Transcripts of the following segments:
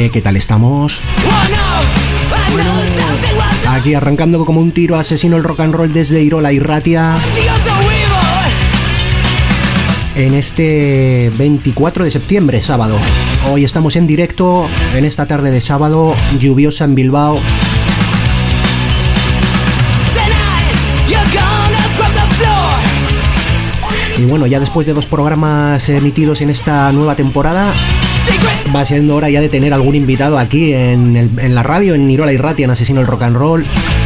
¿qué tal estamos? Bueno, aquí arrancando como un tiro asesino el rock and roll desde Irola y Ratia. En este 24 de septiembre, sábado. Hoy estamos en directo en esta tarde de sábado, lluviosa en Bilbao. Y bueno, ya después de 2 programas emitidos en esta nueva temporada, va siendo hora ya de tener algún invitado aquí en la radio, en Irola y Ratia, en Asesino el Rock and Roll.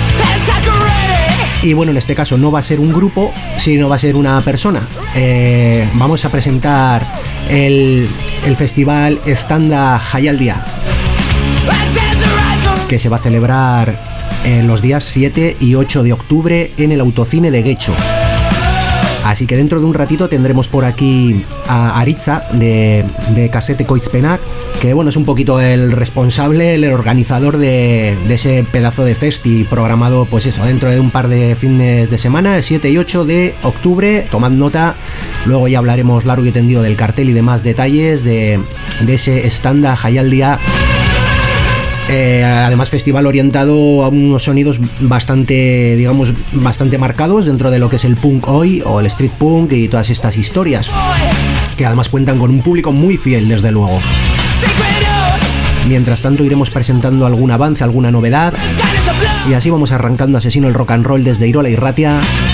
Y bueno, en este caso no va a ser un grupo, sino va a ser una persona. Vamos a presentar el festival Standa Jaialdia, que se va a celebrar en los días 7 y 8 de octubre en el Autocine de Getxo. Así que dentro de un ratito tendremos por aquí a Aritza de Kasete Koizpenak, que bueno, es un poquito el responsable, el organizador de ese pedazo de festi programado, pues eso, dentro de un par de fines de semana, el 7 y 8 de octubre. Tomad nota, luego ya hablaremos largo y tendido del cartel y demás detalles de ese Standa Jaialdia. Además, festival orientado a unos sonidos bastante, digamos, bastante marcados dentro de lo que es el punk hoy, o el street punk y todas estas historias, que además cuentan con un público muy fiel, desde luego. Mientras tanto, iremos presentando algún avance, alguna novedad, y así vamos arrancando Asesino el Rock and Roll desde Irola y Ratia.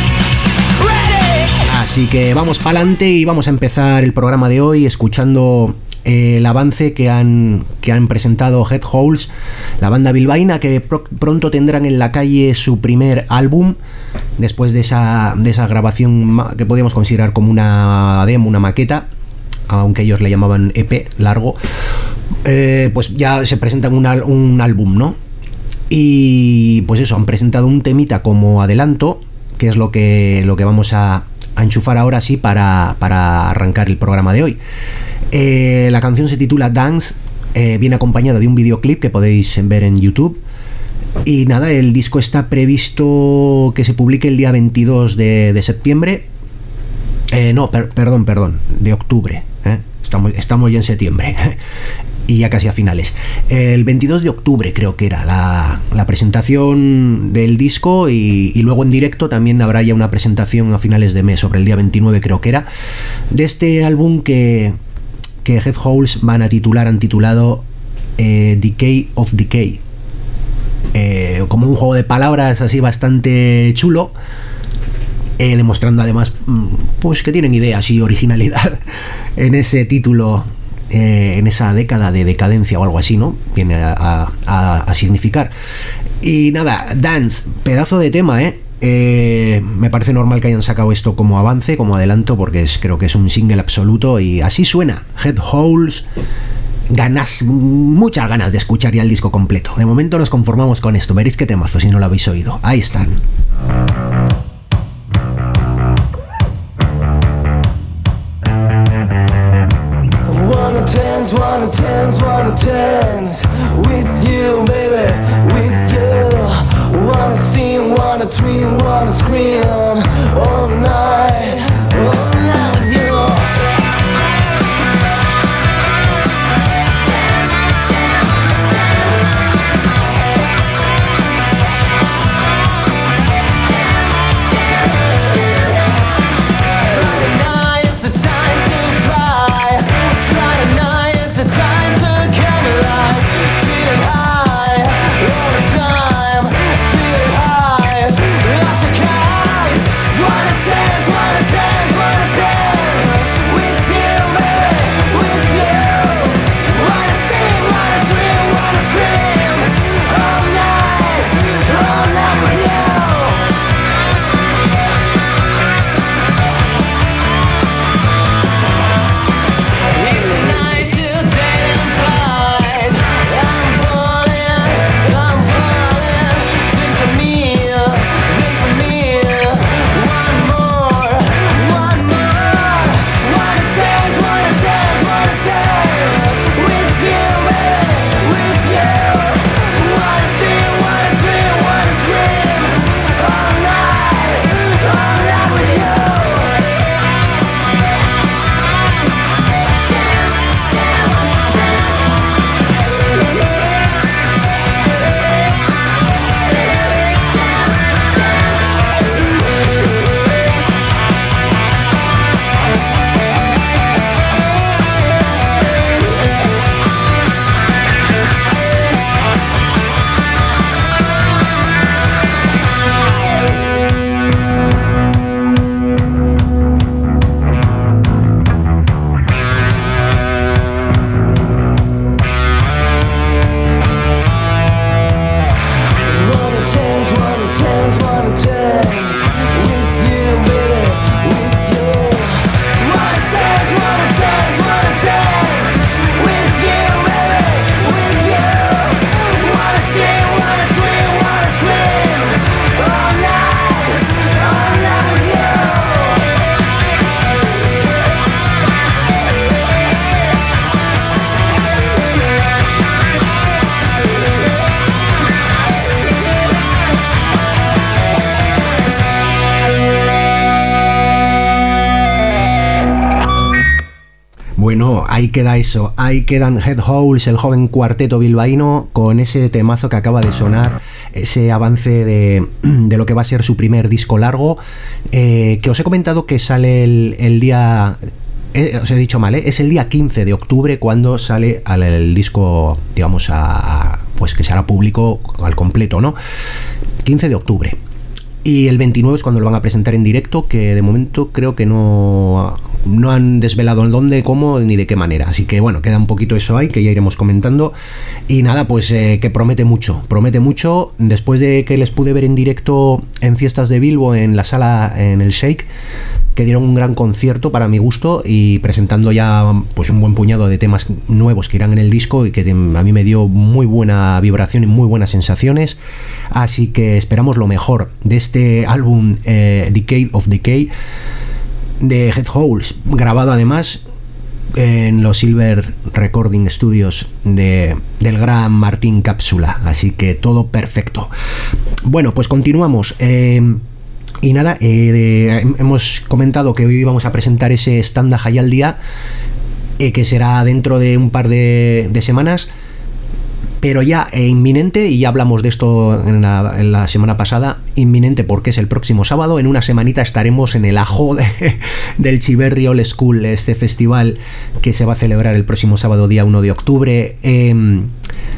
Así que vamos para adelante y vamos a empezar el programa de hoy escuchando el avance que han presentado Headholes, la banda bilbaína, que pronto tendrán en la calle su primer álbum, después de esa grabación que podríamos considerar como una demo, una maqueta, aunque ellos le llamaban EP largo. Pues ya se presentan un álbum, ¿no? Y pues eso, han presentado un temita como adelanto, que es lo que vamos a enchufar ahora sí para arrancar el programa de hoy. La canción se titula Dance, viene acompañada de un videoclip que podéis ver en YouTube. Y nada, el disco está previsto que se publique el día 22 de septiembre. Perdón, de octubre. Estamos ya en septiembre y ya casi a finales. El 22 de octubre creo que era la presentación del disco, y luego en directo también habrá ya una presentación a finales de mes, sobre el día 29 creo que era, de este álbum que Headholes han titulado Decay of Decay. Como un juego de palabras así bastante chulo, demostrando además pues que tienen ideas y originalidad en ese título, en esa década de decadencia o algo así, ¿no? Viene a significar. Y nada, Dance, pedazo de tema, me parece normal que hayan sacado esto como avance, como adelanto, porque creo que es un single absoluto, y así suena Headholes. Muchas ganas de escuchar ya el disco completo. De momento nos conformamos con esto, veréis qué temazo si no lo habéis oído. Ahí están. Wanna dance with you, baby, with you. Wanna sing, wanna dream, wanna scream all night with you. Friday night is the time to fly. Friday night is the time to come alive. Feeling high all the time. Feeling high, that's a kind. no, ahí queda eso. Ahí quedan Head Holes, el joven cuarteto bilbaíno, con ese temazo que acaba de sonar, ese avance de lo que va a ser su primer disco largo, que os he comentado que sale el día... os he dicho mal, es el día 15 de octubre cuando sale el disco, digamos, pues que se hará público al completo, ¿no? 15 de octubre. Y el 29 es cuando lo van a presentar en directo, que de momento creo que no han desvelado el dónde, cómo ni de qué manera. Así que bueno, queda un poquito eso ahí, que ya iremos comentando. Y nada, pues que promete mucho. Después de que les pude ver en directo en Fiestas de Bilbo, en la sala, en el Shake, que dieron un gran concierto para mi gusto y presentando ya pues un buen puñado de temas nuevos que irán en el disco y que a mí me dio muy buena vibración y muy buenas sensaciones. Así que esperamos lo mejor de este álbum Decade of Decay de Head Holes, grabado además en los Silver Recording Studios del gran Martín Cápsula. Así que todo perfecto. Bueno, pues continuamos. Y nada, hemos comentado que hoy vamos a presentar ese Stand a Jai al Día, que será dentro de un par de semanas, pero ya inminente, y ya hablamos de esto en la semana pasada, inminente porque es el próximo sábado. En una semanita estaremos en el ajo del Chiverri Old School, este festival que se va a celebrar el próximo sábado, día 1 de octubre, en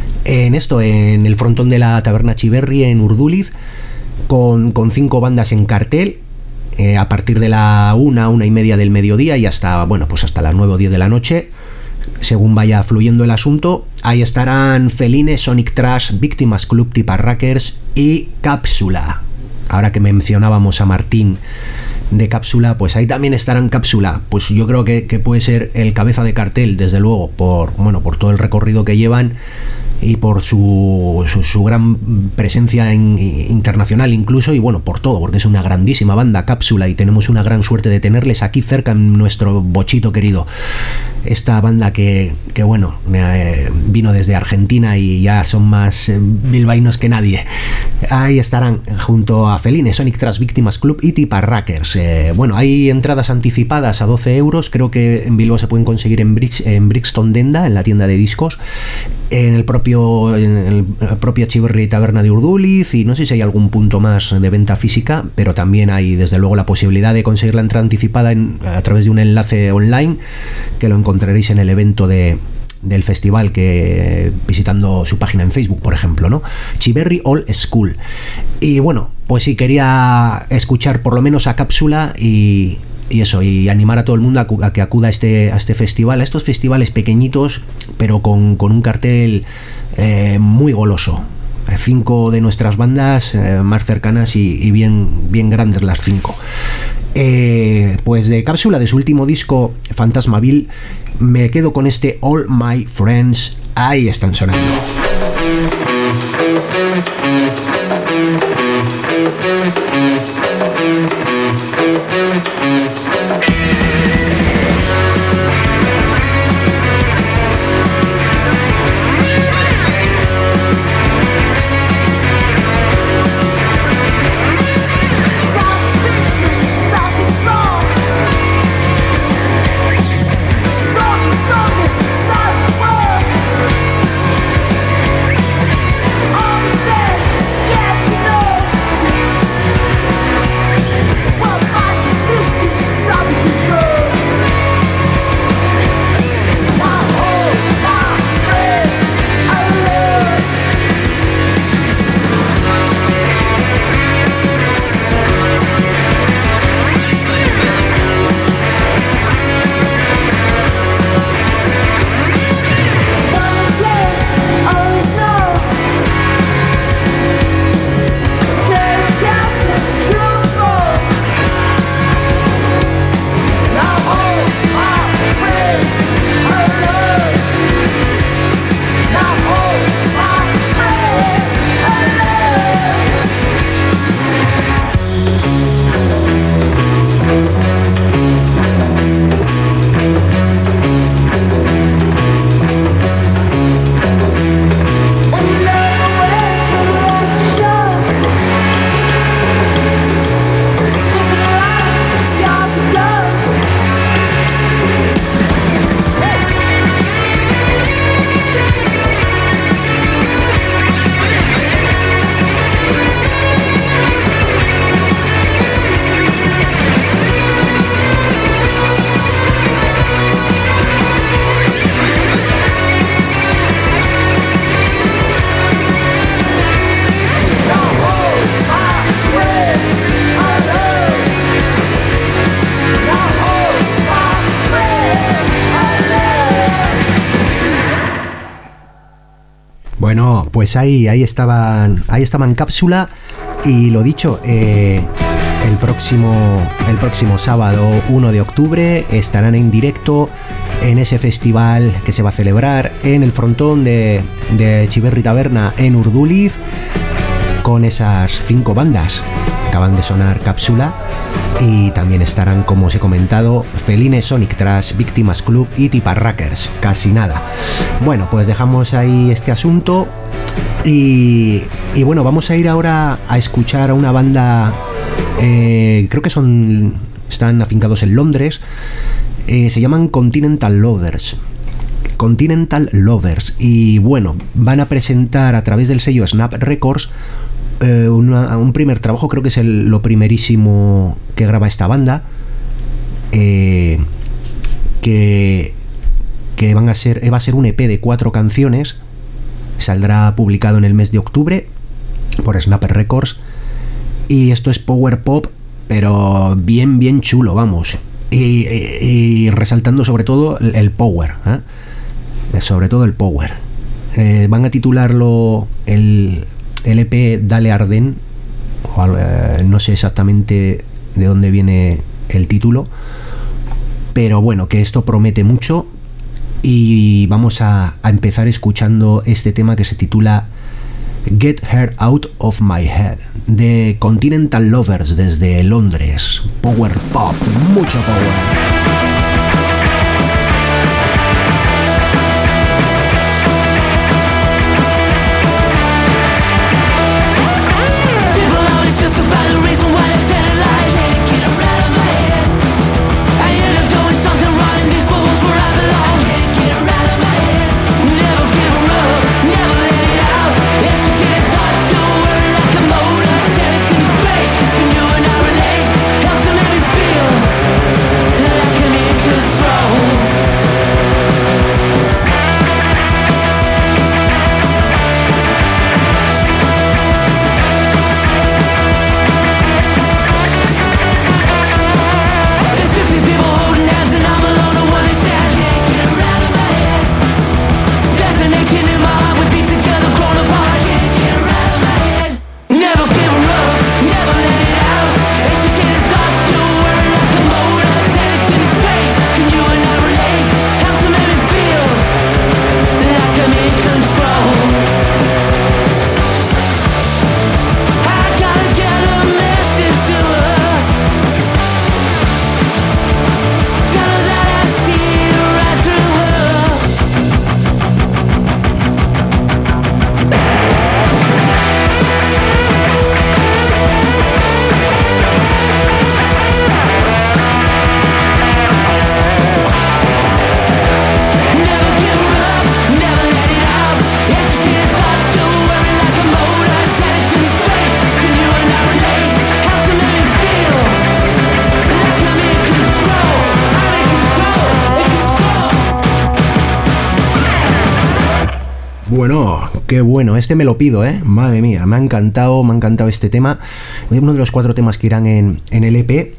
el frontón de la Taberna Chiverri en Urduliz, con 5 bandas en cartel, a partir de la 1:30 del mediodía y hasta las 9 o 10 de la noche, según vaya fluyendo el asunto. Ahí estarán Feline, Sonic Trash, Víctimas Club, Tiparrackers y Cápsula. Ahora que mencionábamos a Martín de Cápsula, pues ahí también estarán Cápsula. Pues yo creo que puede ser el cabeza de cartel, desde luego, por todo el recorrido que llevan y por su gran presencia internacional incluso, y bueno, por todo, porque es una grandísima banda Cápsula y tenemos una gran suerte de tenerles aquí cerca en nuestro bochito querido. Esta banda que vino desde Argentina y ya son más bilbaínos que nadie. Ahí estarán junto a Feline, Sonic Trash, Víctimas Club y Tiparrackers. Hay entradas anticipadas a 12 euros, creo que en Bilbao se pueden conseguir en Brixton Denda, en la tienda de discos, en el propio Chiverri Taberna de Urduliz, y no sé si hay algún punto más de venta física, pero también hay desde luego la posibilidad de conseguir la entrada anticipada a través de un enlace online, que lo encontraréis en el evento del festival, que visitando su página en Facebook, por ejemplo, ¿no? Chiverri Old School. Y bueno, pues sí, quería escuchar por lo menos a Cápsula y animar a todo el mundo a que acuda a este festival, a estos festivales pequeñitos, pero con un cartel muy goloso. 5 de nuestras bandas más cercanas y bien grandes las 5. Pues de Cápsula, de su último disco Fantasmaville, me quedo con este All My Friends. Ahí están sonando. Bueno, pues ahí estaban Cápsula y lo dicho, el próximo sábado 1 de octubre estarán en directo en ese festival que se va a celebrar en el frontón de Chiverri Taberna en Urduliz, con esas 5 bandas. Acaban de sonar Cápsula y también estarán, como os he comentado, Feline, Sonic Trash, Víctimas Club y Tiparrackers. Casi nada. Bueno, pues dejamos ahí este asunto y bueno, vamos a ir ahora a escuchar a una banda, creo que están afincados en Londres, se llaman Continental Lovers. Y bueno, van a presentar a través del sello Snap Records un primer trabajo, creo que es lo primerísimo que graba esta banda, que va a ser un EP de 4 canciones. Saldrá publicado en el mes de octubre por Snap Records y esto es power pop, pero bien chulo, vamos, y resaltando sobre todo el power, sobre todo el power. Van a titularlo el EP Dale Arden, no sé exactamente de dónde viene el título, pero bueno, que esto promete mucho y vamos a empezar escuchando este tema que se titula Get Her Out of My Head, de Continental Lovers desde Londres. Power pop, mucho power. Bueno, qué bueno, este me lo pido, madre mía, me ha encantado este tema. Uno de los 4 temas que irán en el EP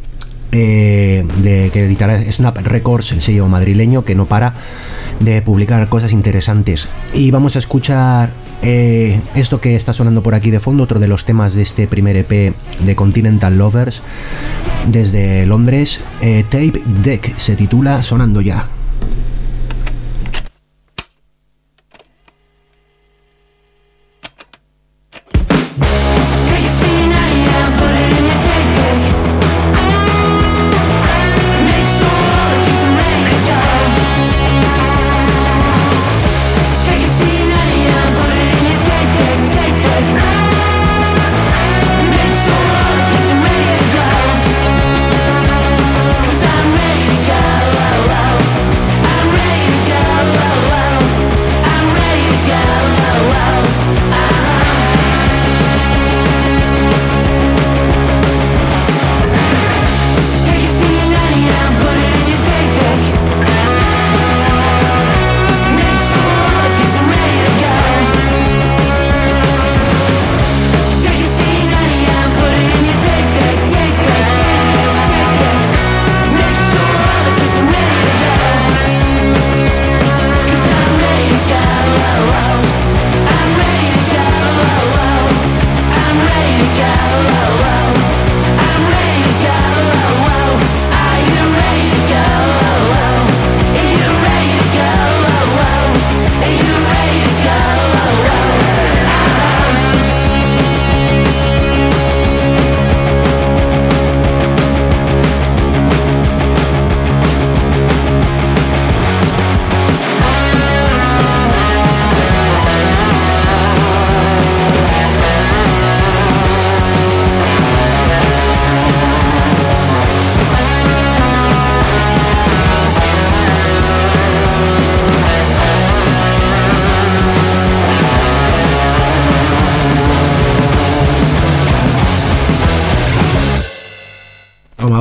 que editará Snap Records, el sello madrileño que no para de publicar cosas interesantes. Y vamos a escuchar esto que está sonando por aquí de fondo, otro de los temas de este primer EP de Continental Lovers desde Londres. Tape Deck se titula, sonando ya. I'm ready to go.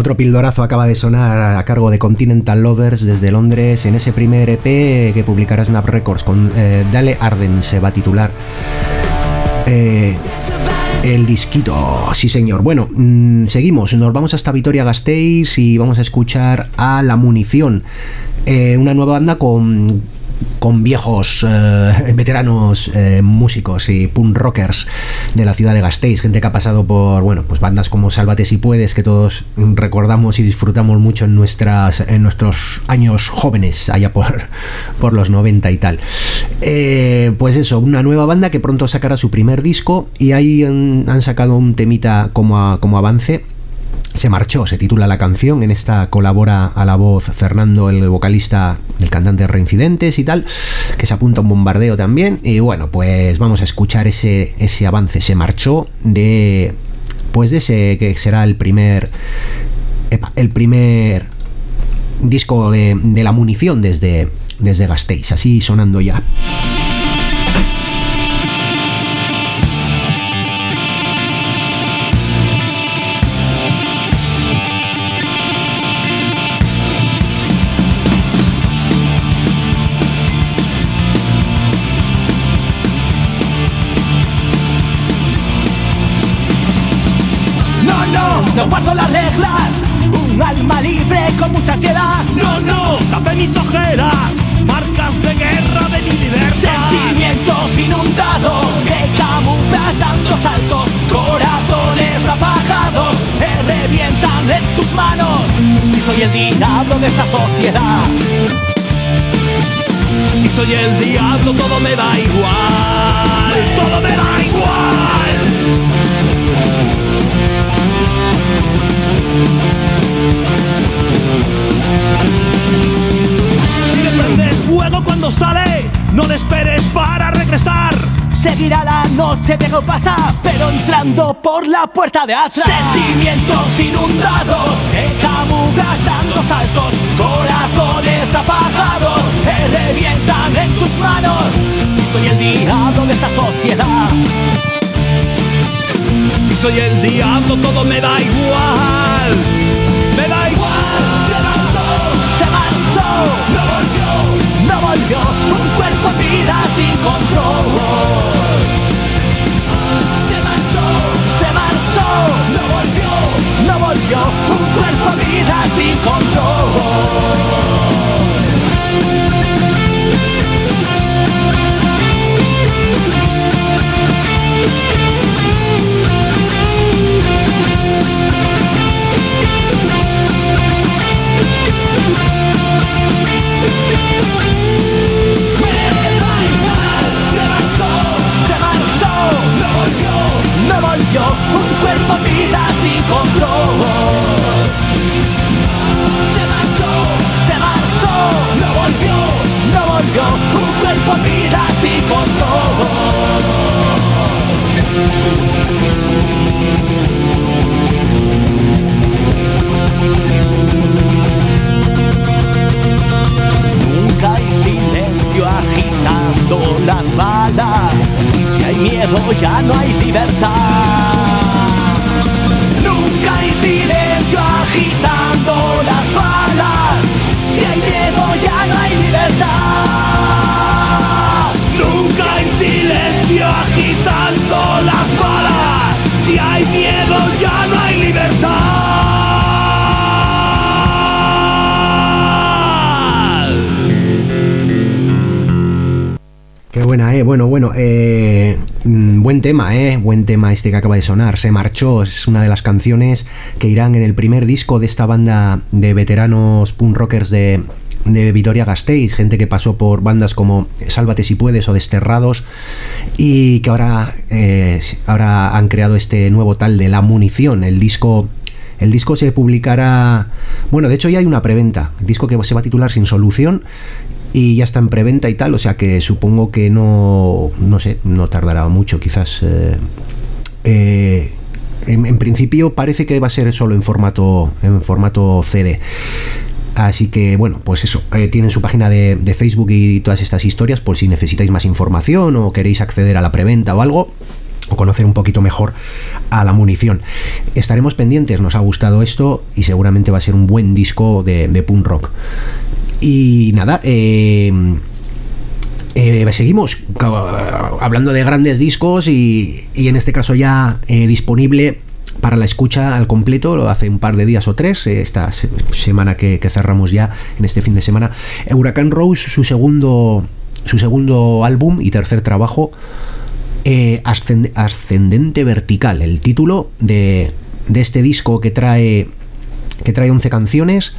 Otro pildorazo acaba de sonar a cargo de Continental Lovers desde Londres en ese primer EP que publicará Snap Records con Dale Arden, se va a titular el disquito, sí señor. Bueno, seguimos, nos vamos hasta Vitoria-Gasteiz y vamos a escuchar a La Munición, una nueva banda con viejos veteranos músicos y punk rockers de la ciudad de Gasteiz, gente que ha pasado por, bueno, pues bandas como Sálvate si puedes, que todos recordamos y disfrutamos mucho en nuestros años jóvenes, allá por los 90 y tal. Pues eso, una nueva banda que pronto sacará su primer disco y ahí han sacado un temita como avance. Se marchó, se titula la canción. En esta colabora a la voz Fernando, el vocalista, el cantante de Reincidentes y tal, que se apunta a un bombardeo también. Y bueno, pues vamos a escuchar ese avance. Se marchó de ese que será el primer disco de La Munición desde Gasteiz, así sonando ya. No guardo las reglas, un alma libre con mucha ansiedad. No, tapé mis ojeras, marcas de guerra de mi libertad. Sentimientos inundados que camuflas dando saltos, corazones apagados que revientan en tus manos. Si soy el diablo de esta sociedad, si soy el diablo todo me da igual, todo me da igual. Si le prendes fuego cuando sale, no le esperes para regresar. seguirá la noche, viejo pasa, pero entrando por la puerta de atrás. Sentimientos inundados, se camuflas dando saltos, corazones apagados, se revientan en tus manos. Si soy el diablo de esta sociedad, si soy el diablo todo me da igual, me da igual. Se marchó, no volvió, un cuerpo en vida sin control. Se marchó, no volvió, un cuerpo en vida sin control. No volvió, un cuerpo en vida sin control. Se marchó, no volvió, un cuerpo en vida sin control. Nunca hay silencio agitando las balas. Si hay miedo ya no hay libertad. Nunca hay silencio agitando las balas. Si hay miedo ya no hay libertad. Nunca hay silencio agitando las balas. Si hay miedo ya no hay libertad. Qué buena, bueno, buen tema este que acaba de sonar. Se marchó, es una de las canciones que irán en el primer disco de esta banda de veteranos punk rockers de Vitoria-Gasteiz, gente que pasó por bandas como Sálvate si puedes o Desterrados y que ahora han creado este nuevo tal de La Munición. El disco se publicará, bueno, de hecho ya hay una preventa, el disco que se va a titular Sin Solución y ya está en preventa y tal, o sea que supongo que no tardará mucho, quizás en principio parece que va a ser solo en formato CD. Así que bueno, pues eso, tienen su página de Facebook y todas estas historias por si necesitáis más información o queréis acceder a la preventa o algo. o conocer un poquito mejor a La Munición. Estaremos pendientes, nos ha gustado esto y seguramente va a ser un buen disco de punk rock. Y nada, seguimos hablando de grandes discos y en este caso ya disponible para la escucha al completo hace un par de días o 3, esta semana que cerramos ya, en este fin de semana, Huracán Rose, su segundo álbum y tercer trabajo, Ascendente Vertical, el título de este disco que trae 11 canciones,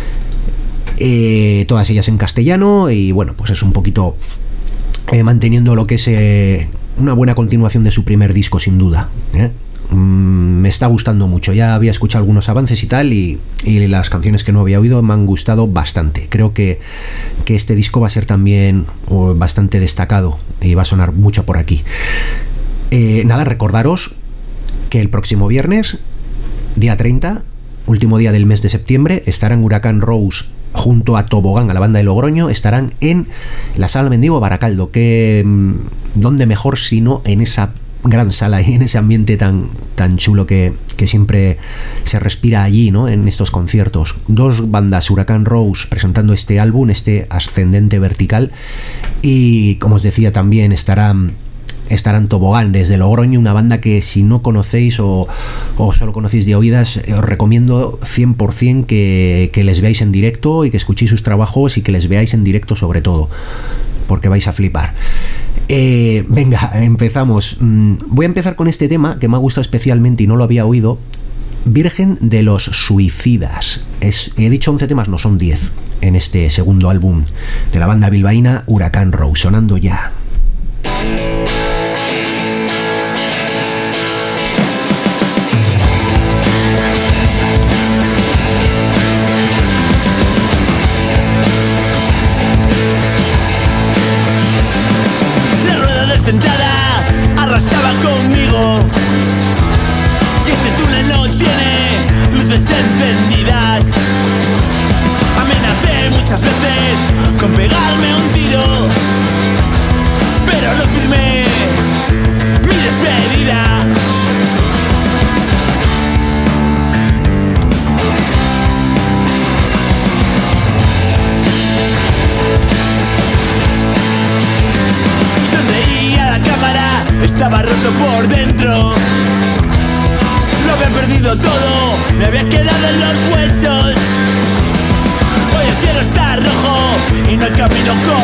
todas ellas en castellano, y bueno, pues es un poquito manteniendo lo que es una buena continuación de su primer disco, sin duda. Me está gustando mucho, ya había escuchado algunos avances y tal, y las canciones que no había oído me han gustado bastante. Creo que este disco va a ser también bastante destacado y va a sonar mucho por aquí. Nada, recordaros que el próximo viernes, día 30, último día del mes de septiembre, estarán Huracán Rose junto a Tobogán, a la banda de Logroño, estarán en la Sala Mendigo Baracaldo, que dónde mejor sino en esa gran sala y en ese ambiente tan chulo que siempre se respira allí, ¿no? En estos conciertos. Dos bandas, Huracán Rose presentando este álbum, este Ascendente Vertical, y como os decía también estarán Tobogán desde Logroño, una banda que si no conocéis o solo conocéis de oídas, os recomiendo 100% que les veáis en directo y que escuchéis sus trabajos y que les veáis en directo sobre todo, porque vais a flipar. Venga, empezamos. Voy a empezar con este tema que me ha gustado especialmente y no lo había oído, Virgen de los Suicidas. He dicho 11 temas, no, son 10 en este segundo álbum de la banda bilbaína Huracán Rose, sonando ya. Arrasaba conmigo y este túnel no tiene luces encendidas. Amenacé muchas veces con pegarme un tiro, pero no firmé mi despedida. Sonreí a la cámara, estaba roto por dentro. Lo había perdido todo, me había quedado en los huesos. Hoy el cielo está rojo y no camino con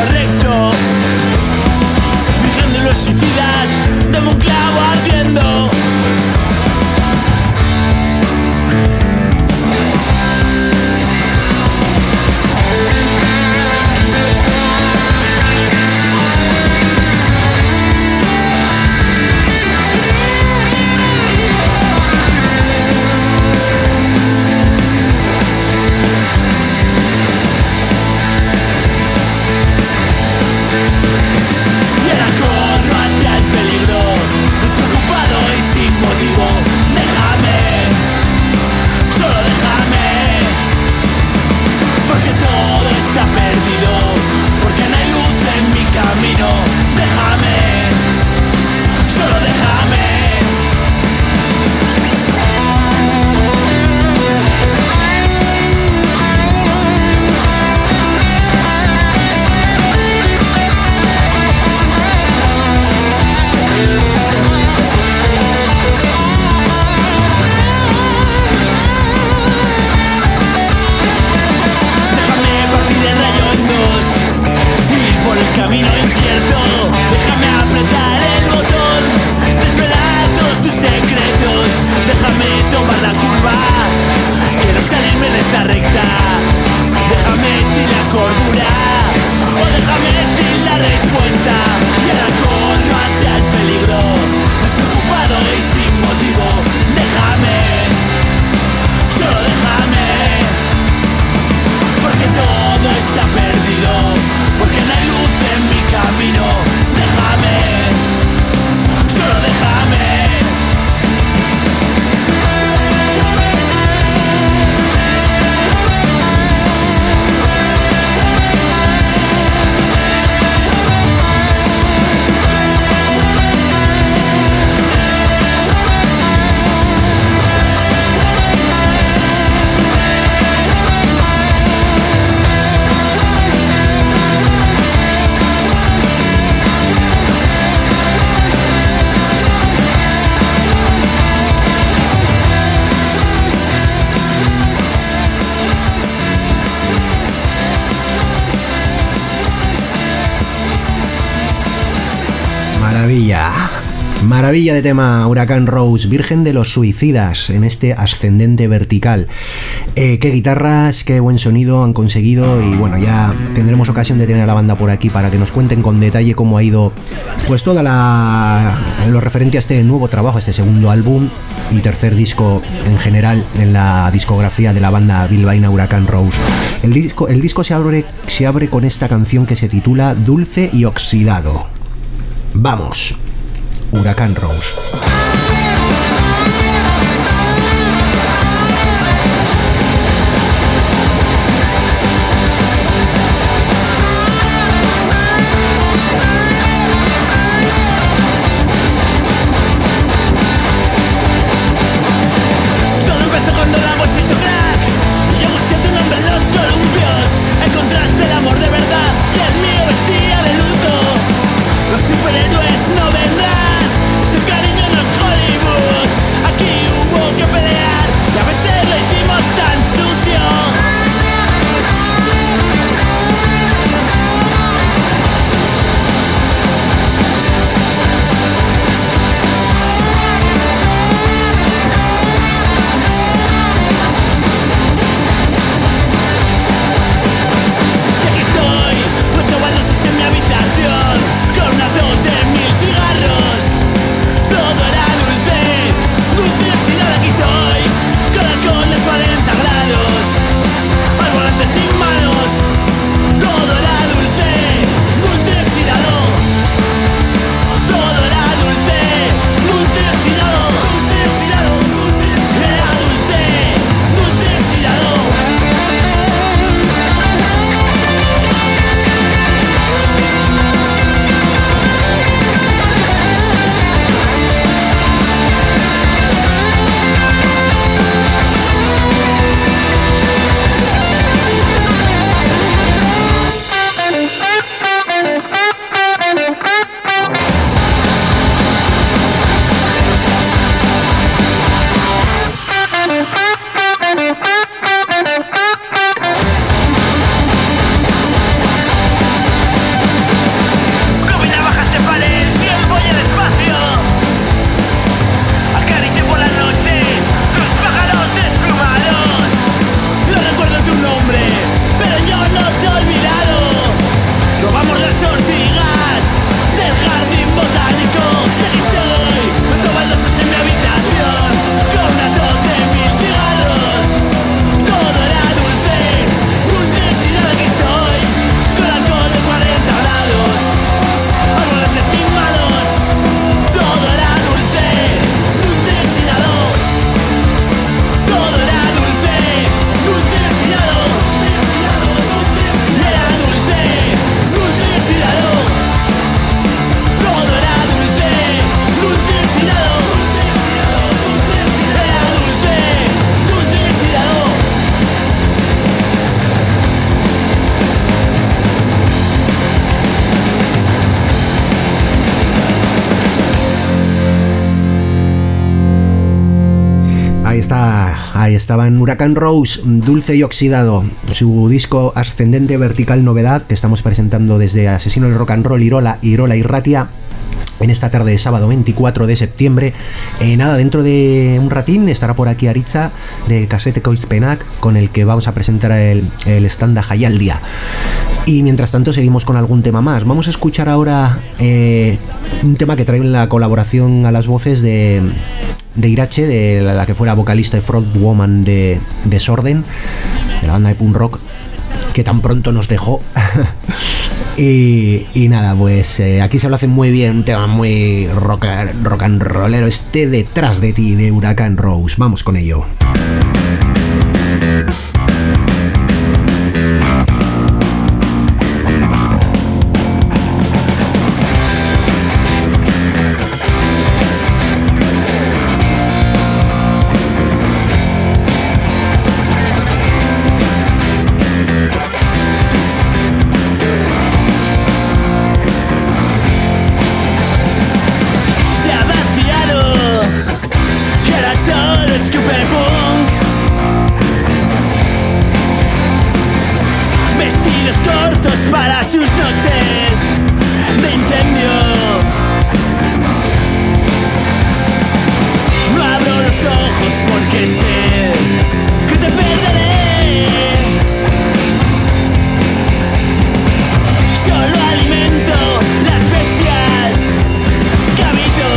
Maravilla. Maravilla de tema, Huracán Rose, Virgen de los Suicidas, en este ascendente vertical. Qué guitarras, qué buen sonido han conseguido, y bueno, ya tendremos ocasión de tener a la banda por aquí para que nos cuenten con detalle cómo ha ido pues toda lo referente a este nuevo trabajo, este segundo álbum y tercer disco en general en la discografía de la banda bilbaína Huracán Rose. El disco se abre con esta canción que se titula Dulce y Oxidado. Vamos, Huracán Rose. Superhéroes no vendrán, este cariño no es Hollywood. Aquí hubo que pelear y a veces lo hicimos tan sucio. Y aquí estoy, cuento baldosos en mi habitación, con una tos de 1000 cigarros. Todo era dulce, dulce y oxidado. Aquí estoy, con alcohol de 40 grados, al volante sin manos. Todo era dulce, dulce y oxidado. Todo era dulce, dulce y oxidado. Dulce y oxidado, dulce y oxidado. Era dulce, dulce y oxidado. Camina, baja, separe el tiempo y el espacio. Acaricie por la noche los pájaros desplumados. No recuerdo tu nombre, pero yo no te he olvidado. Robamos las ortigas del jardín botánico. Y aquí estoy, cuento baldosos en mi habitación, con una tos de 1000 cigarros. Todo era dulce, dulce y oxidado. Aquí estoy, con alcohol de 40 grados, al volante sin manos. Todo era dulce, dulce y oxidado. Todo era dulce, dulce y oxidado. Era dulce, dulce y oxidado. Todo era dulce, dulce y oxidado. Era dulce, dulce y oxidado. Ahí estaban Huracán Rose, Dulce y Oxidado, su disco ascendente vertical novedad que estamos presentando desde Asesino del Rock and Roll Irola y Ratia en esta tarde de sábado 24 de septiembre. Nada, dentro de un ratín estará por aquí Aritza de Casete Koizpenak, con el que vamos a presentar el stand a Jaialdia. Y mientras tanto seguimos con algún tema más. Vamos a escuchar ahora un tema que trae la colaboración a las voces de Irache, de la que fuera vocalista y frontwoman de Desorden, de la banda de punk rock que tan pronto nos dejó. y nada, pues aquí se lo hacen muy bien, un tema muy rock and rollero, Detrás de ti, de Huracán Rose. Vamos con ello. Se ha vaciado, que ahora solo escupe punk. Vestidos cortos para sus noches de incendio. que sé que te perderé. Solo alimento las bestias que habito.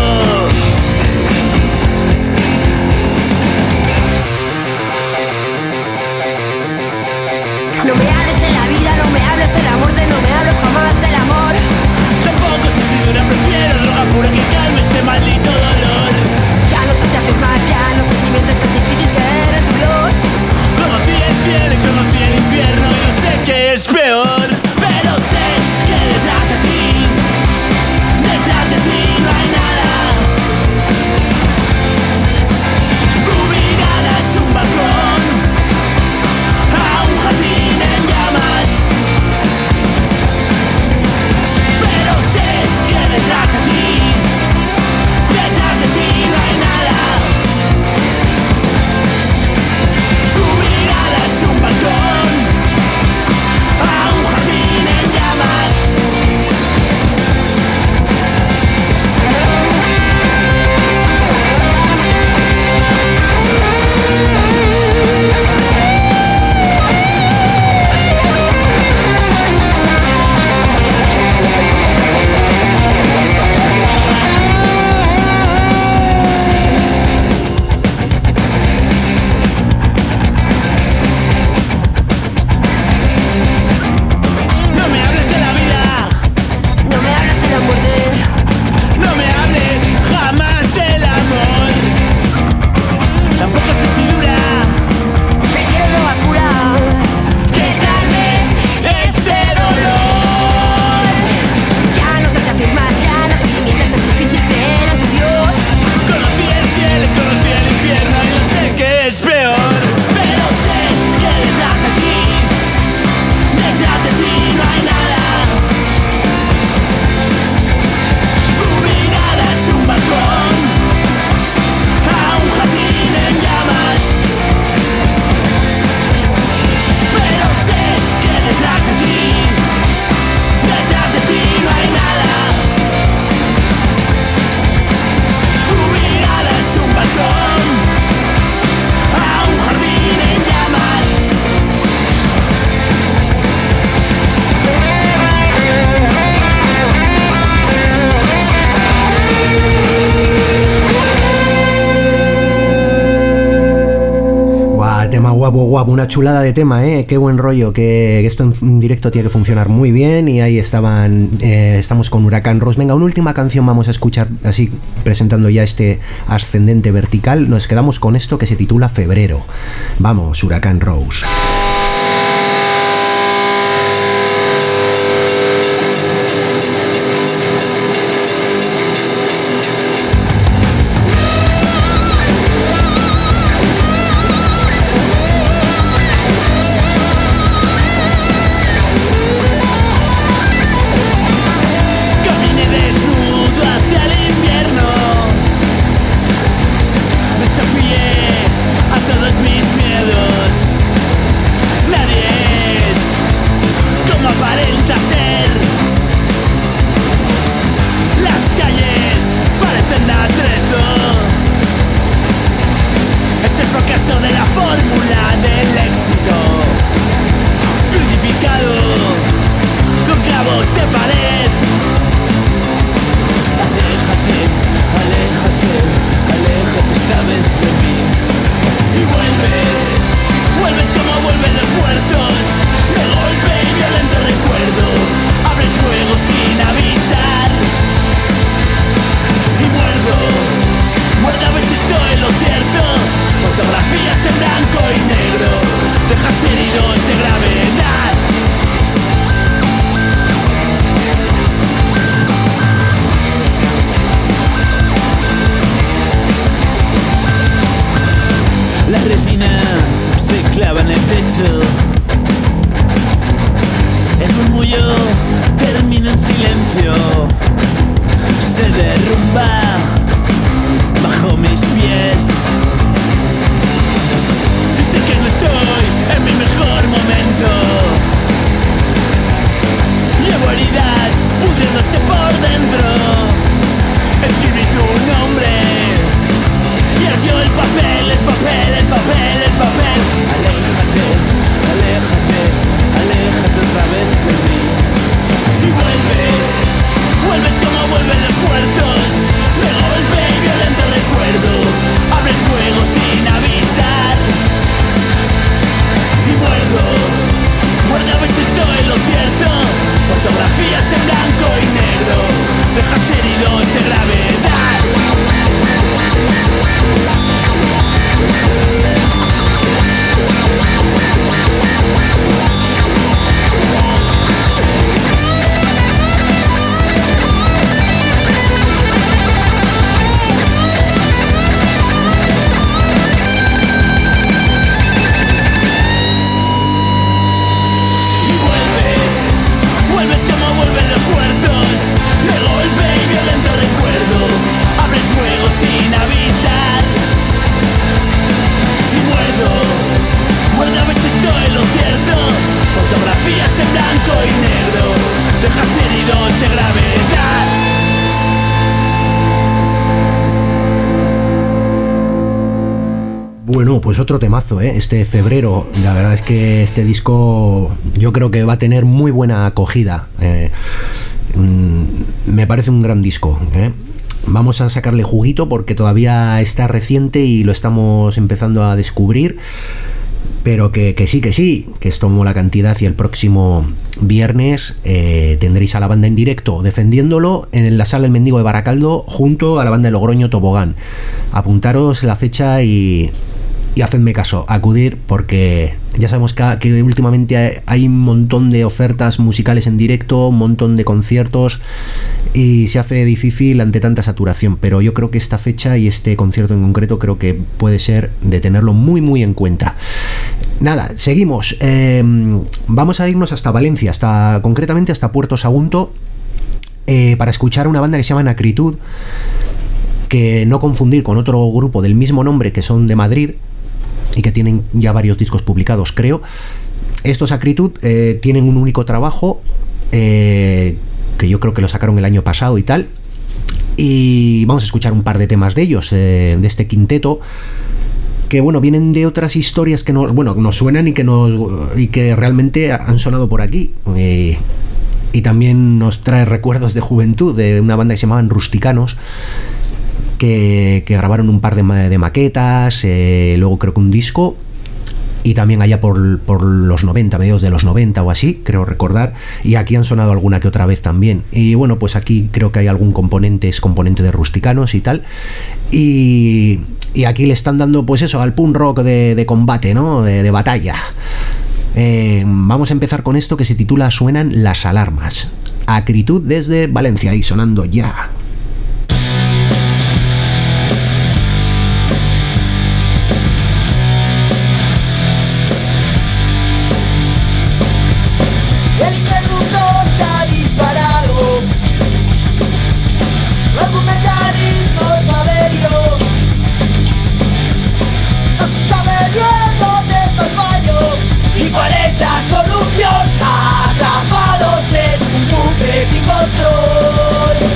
No me hables de la vida, no me hables de la muerte, no me hables jamás del amor. Tampoco sé si dura, prefiero droga pura que calme este maldito dolor. Ya no sé si afirmar, ya no sé si mientes, es difícil creer en tu Dios. Conocí el cielo y conocí el infierno y no sé qué es peor. Pero sé que detrás de ti no hay nada. Tu mirada es un balcón a un jardín en llamas. Pero sé que detrás de ti no hay nada. Tu mirada es un balcón a un jardín en llamas. No me hables de la vida, No me hables de la muerte. no me hables jamás del amor. Tampoco sé si dura Prefiero droga pura que calme este dolor. Ya no sé si afirmar, ya no sé si mientes, es difícil creer en tu Dios. Conocí el cielo y conocí el infierno y no sé qué es peor. Pero sé que detrás de ti no hay nada. Tu mirada es un balcón a un jardín en llamas. Pero sé que detrás de ti no hay nada. Tu mirada es un balcón a un jardín en llamas. Guau, tema guapo, guapo, una chulada de tema, qué buen rollo, que esto en directo tiene que funcionar muy bien. Y ahí estamos con Huracán Rose. Venga, una última canción vamos a escuchar, así presentando ya este ascendente vertical. Nos quedamos con esto que se titula Febrero. Vamos, Huracán Rose. Caminé desnudo hacia el invierno. Desafié a todos mis miedos. Bueno, pues otro temazo, este febrero. La verdad es que este disco yo creo que va a tener muy buena acogida. Me parece un gran disco. Vamos a sacarle juguito porque todavía está reciente y lo estamos empezando a descubrir. Pero que sí, que esto mola cantidad, y el próximo viernes tendréis a la banda en directo defendiéndolo en la Sala El Mendigo de Baracaldo junto a la banda de Logroño Tobogán. Apuntaros la fecha y hacedme caso, acudir, porque ya sabemos que últimamente hay un montón de ofertas musicales en directo, un montón de conciertos y se hace difícil ante tanta saturación, pero yo creo que esta fecha y este concierto en concreto creo que puede ser de tenerlo muy en cuenta. Nada, seguimos. Vamos a irnos hasta Valencia, concretamente hasta Puerto Sagunto, para escuchar una banda que se llama Acritud, que no confundir con otro grupo del mismo nombre que son de Madrid y que tienen ya varios discos publicados, creo. Estos Acritud tienen un único trabajo que yo creo que lo sacaron el año pasado y tal, y vamos a escuchar un par de temas de ellos, de este quinteto, que bueno, vienen de otras historias que nos suenan y que realmente han sonado por aquí, y también nos trae recuerdos de juventud, de una banda que se llamaban Rusticanos, que grabaron un par de maquetas, luego creo que un disco, y también allá por los 90, mediados de los 90 o así, creo recordar, y aquí han sonado alguna que otra vez también. Y bueno, pues aquí creo que hay algún componente de Rusticanos y tal, y aquí le están dando pues eso, al punk rock de combate, ¿no? De batalla. Vamos a empezar con esto que se titula Suenan las alarmas. Acritud desde Valencia, y sonando ya. El interruptor se ha disparado, algún mecanismo saberio, no se sabe bien dónde está el fallo ¿Y cuál es la solución? Atrapados en un bucle sin control.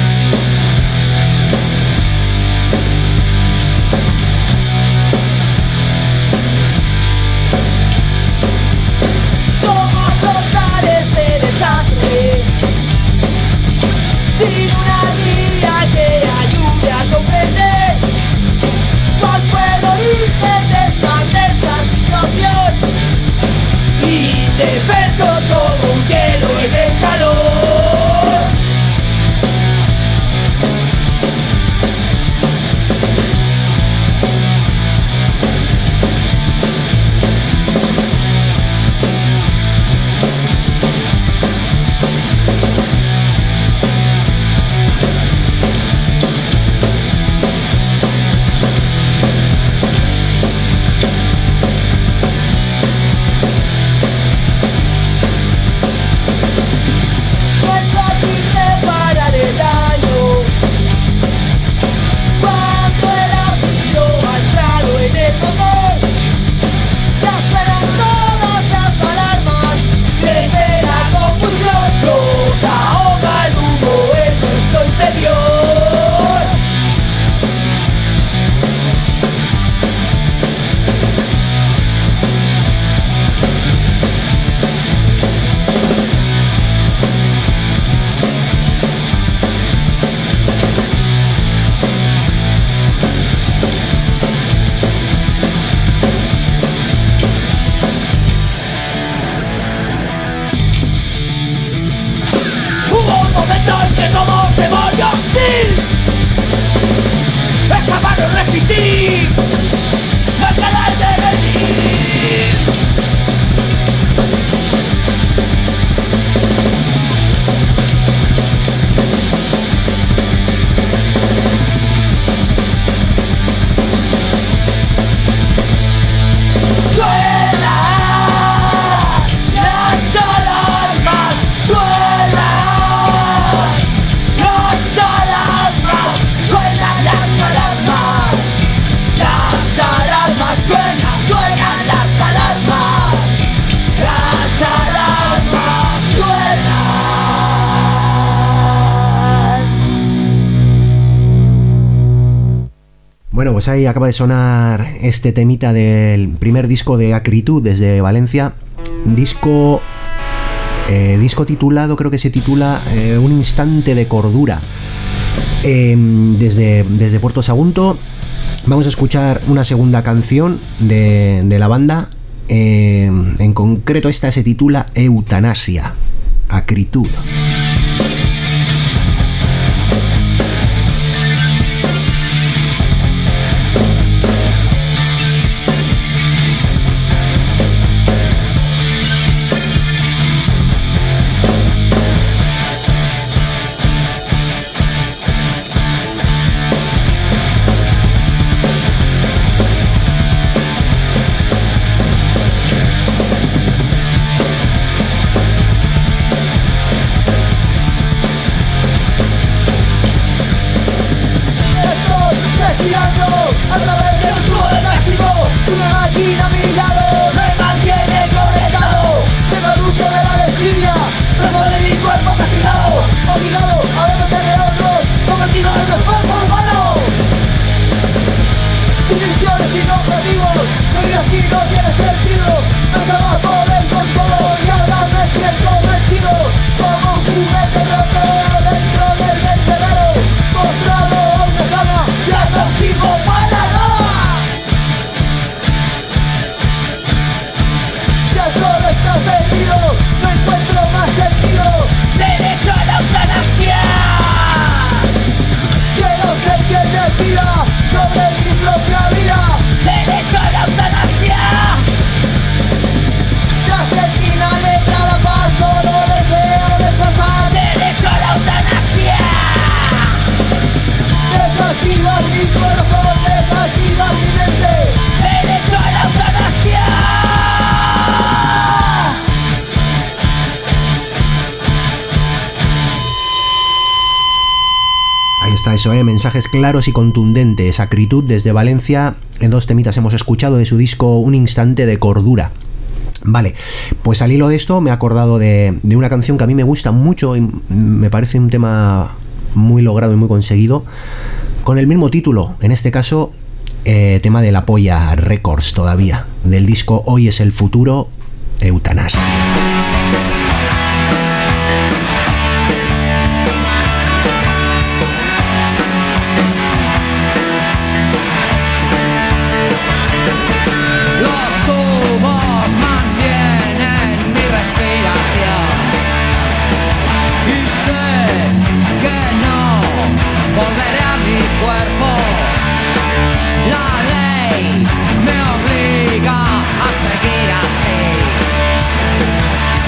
¿Cómo afrontar este desastre sin una guía que ayude a comprender cuál fue el origen de esta tensa situación? Indefensos como un hielo en el calor. No es fácil reparar el daño cuando el ácido ha entrado en el motor. Ya suenan todas las alarmas, Crece la confusión, nos ahoga el humo en nuestro interior. Hubo un momento en que como demonio hostil escapar o resistir el canal de venir. Suenan las alarmas, suenan las alarmas, suenan las alarmas, las Bueno, pues ahí acaba de sonar este temita del primer disco de Acritud desde Valencia. Disco titulado, creo que se titula Un instante de cordura. Desde Puerto Sagunto vamos a escuchar una segunda canción de la banda. En concreto esta se titula Eutanasia, Acritud. Eso, mensajes claros y contundentes. Acritud desde Valencia. En 2 temitas hemos escuchado de su disco Un instante de cordura. Vale, pues al hilo de esto me he acordado de una canción que a mí me gusta mucho y me parece un tema muy logrado y muy conseguido, con el mismo título, en este caso tema de La Polla Records todavía, del disco Hoy es el futuro, Eutanasia. Me obliga a seguir así.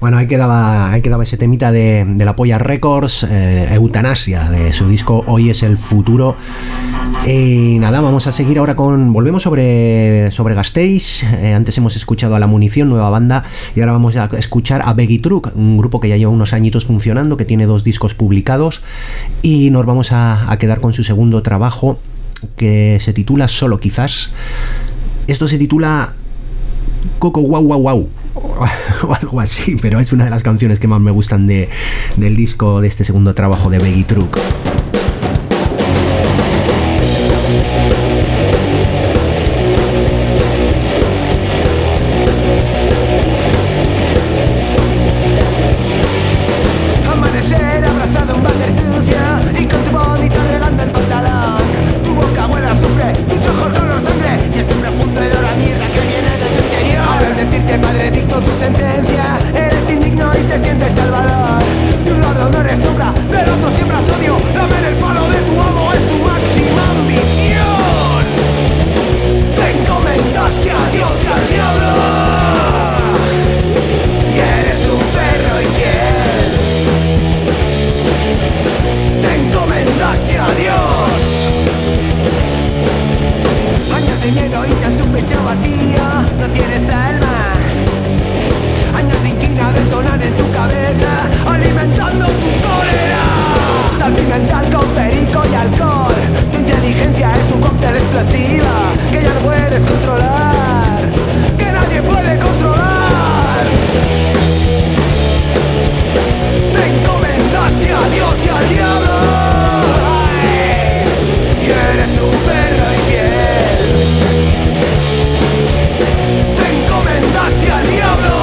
Bueno, ahí quedaba ese temita de la Polla Records, Eutanasia, de su disco Hoy es el futuro. Y nada, vamos a seguir ahora volvemos sobre Gasteiz. Antes hemos escuchado a La Munición, nueva banda, y ahora vamos a escuchar a Beggy Truck, un grupo que ya lleva unos añitos funcionando, que tiene 2 discos publicados, y nos vamos a quedar con su segundo trabajo, que se titula Solo Quizás. Esto se titula Coco Guau Guau Guau o algo así, pero es una de las canciones que más me gustan del disco, de este segundo trabajo de Beggy Truck. Amanecer abrazado a un váter sucio y con tu vómito regando el pantalón. Tu boca huele a azufre, tus ojos color sangre y ese profundo hedor a mierda que viene de tu interior. Al decirte padre dicto tu sentencia, eres indigno y te sientes salvador. De un lado no eres sombra, del otro siembras odio. Lamer el falo de tu amo es tu máxima ambición. Te encomendaste a Dios y al diablo y eres un perro infiel. Te encomendaste a Dios. Años de miedo hinchan tu pecho vacío, no tienes alma. Años de inquina detonan en tu cabeza, alimentando tu cólera. Salpimentar con perico y alcohol. Tu inteligencia es un cóctel explosiva que ya no puedes controlar, que nadie puede controlar. Te encomendaste a Dios y al diablo. Ay, y eres un perro infiel. Te encomendaste al diablo.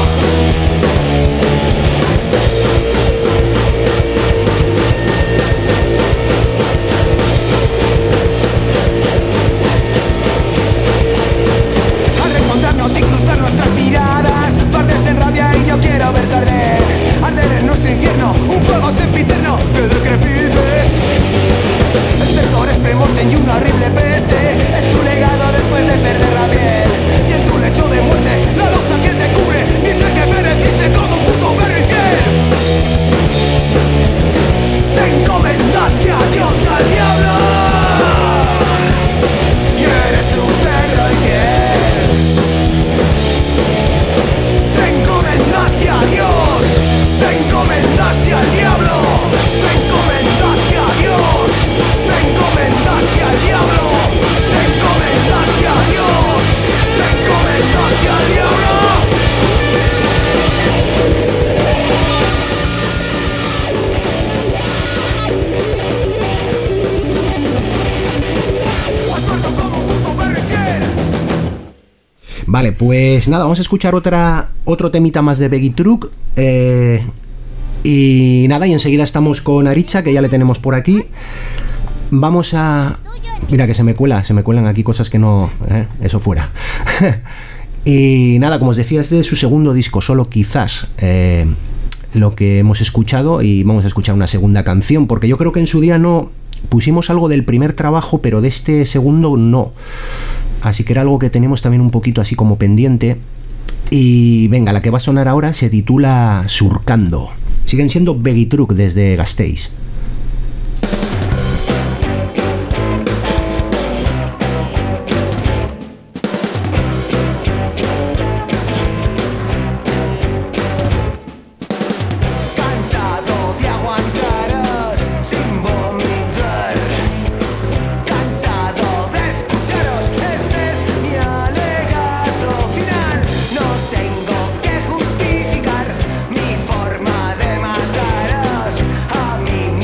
Al reencontrarnos y cruzar nuestras miradas, partes en rabia y yo quiero verte arder. Arder en nuestro infierno, un fuego sempiterno que decrepites. Estertores, premortem y una horrible peste es tu legado después de perder la piel. Y en tu lecho de muerte, la losa que te cubre dice que mereciste como un puto perro infiel. Te encomendaste a Dios y al diablo y eres un perro infiel. Te encomendaste a Dios, te encomendaste al diablo, te encomendaste a Dios, te encomendaste al diablo, te encomendaste a Dios, te encomendaste al diablo. Vale, pues nada, vamos a escuchar otro temita más de Beggy Truck. Y nada, y enseguida estamos con Aritza, que ya le tenemos por aquí. Vamos a... Mira que se me cuelan aquí cosas que no... eso fuera. Y nada, como os decía, es de su segundo disco, Solo Quizás, lo que hemos escuchado, y vamos a escuchar una segunda canción, porque yo creo que en su día no pusimos algo del primer trabajo, pero de este segundo no. Así que era algo que tenemos también un poquito así como pendiente. Y venga, la que va a sonar ahora se titula Surcando. Siguen siendo Beggy Truck desde Gasteiz. Cansado de aguantaros sin vomitar, cansado de escucharos, este es mi alegato final. No tengo que justificar mi forma de mataros, a mí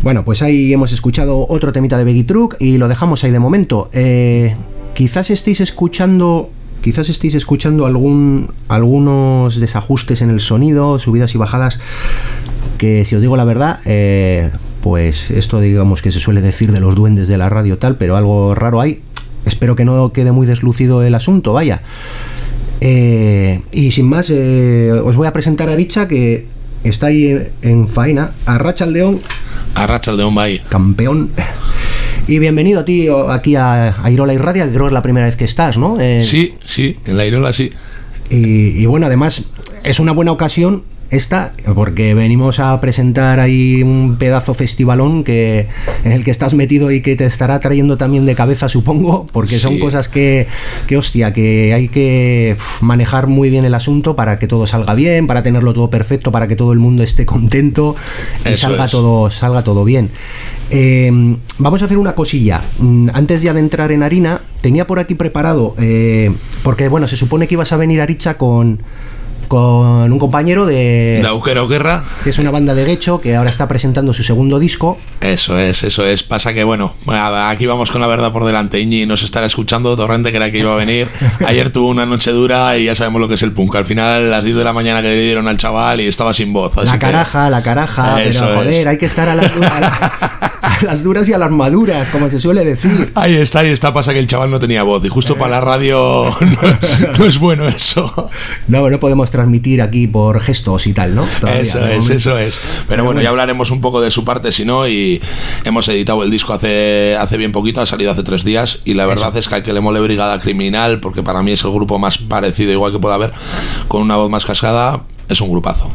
Bueno, pues ahí hemos escuchado otro temita de Beggy Truck y lo dejamos ahí de momento. Quizás estéis escuchando algunos desajustes en el sonido, subidas y bajadas, que si os digo la verdad, pues esto digamos que se suele decir de los duendes de la radio tal, pero algo raro hay. Espero que no quede muy deslucido el asunto, vaya. Y sin más, os voy a presentar a Aritza, que está ahí en faena. Arratsaldeon. Arratsaldeon, bye. Campeón. Y bienvenido a ti aquí a Irola y Radio, que creo que es la primera vez que estás, ¿no? Sí, en la Irola sí. Y bueno, además es una buena ocasión esta, porque venimos a presentar ahí un pedazo festivalón en el que estás metido y que te estará trayendo también de cabeza, supongo, porque son cosas que hostia, que hay que manejar muy bien el asunto para que todo salga bien, para tenerlo todo perfecto, para que todo el mundo esté contento y salga todo bien. Vamos a hacer una cosilla antes ya de entrar en harina. Tenía por aquí preparado, porque bueno, se supone que ibas a venir, Aritza, con un compañero de Aukera Okerra, que es una banda de Guecho que ahora está presentando su segundo disco. Eso es. Pasa que bueno, aquí vamos con la verdad por delante. Iñi nos estará escuchando, Torrente, que era que iba a venir. Ayer tuvo una noche dura y ya sabemos lo que es el punk. Al final, a las 10 de la mañana que le dieron al chaval y estaba sin voz. La caraja, pero joder, hay que estar a las duras y a las maduras, como se suele decir. Ahí está. Pasa que el chaval no tenía voz y justo para la radio no es bueno eso. No podemos transmitir aquí por gestos y tal, ¿no? Todavía, eso es. Pero bueno, ya hablaremos un poco de su parte, si no, y hemos editado el disco hace bien poquito, ha salido hace 3 días, y la verdad es que al que le mole Brigada Criminal, porque para mí es el grupo más parecido, igual que pueda haber, con una voz más cascada, es un grupazo.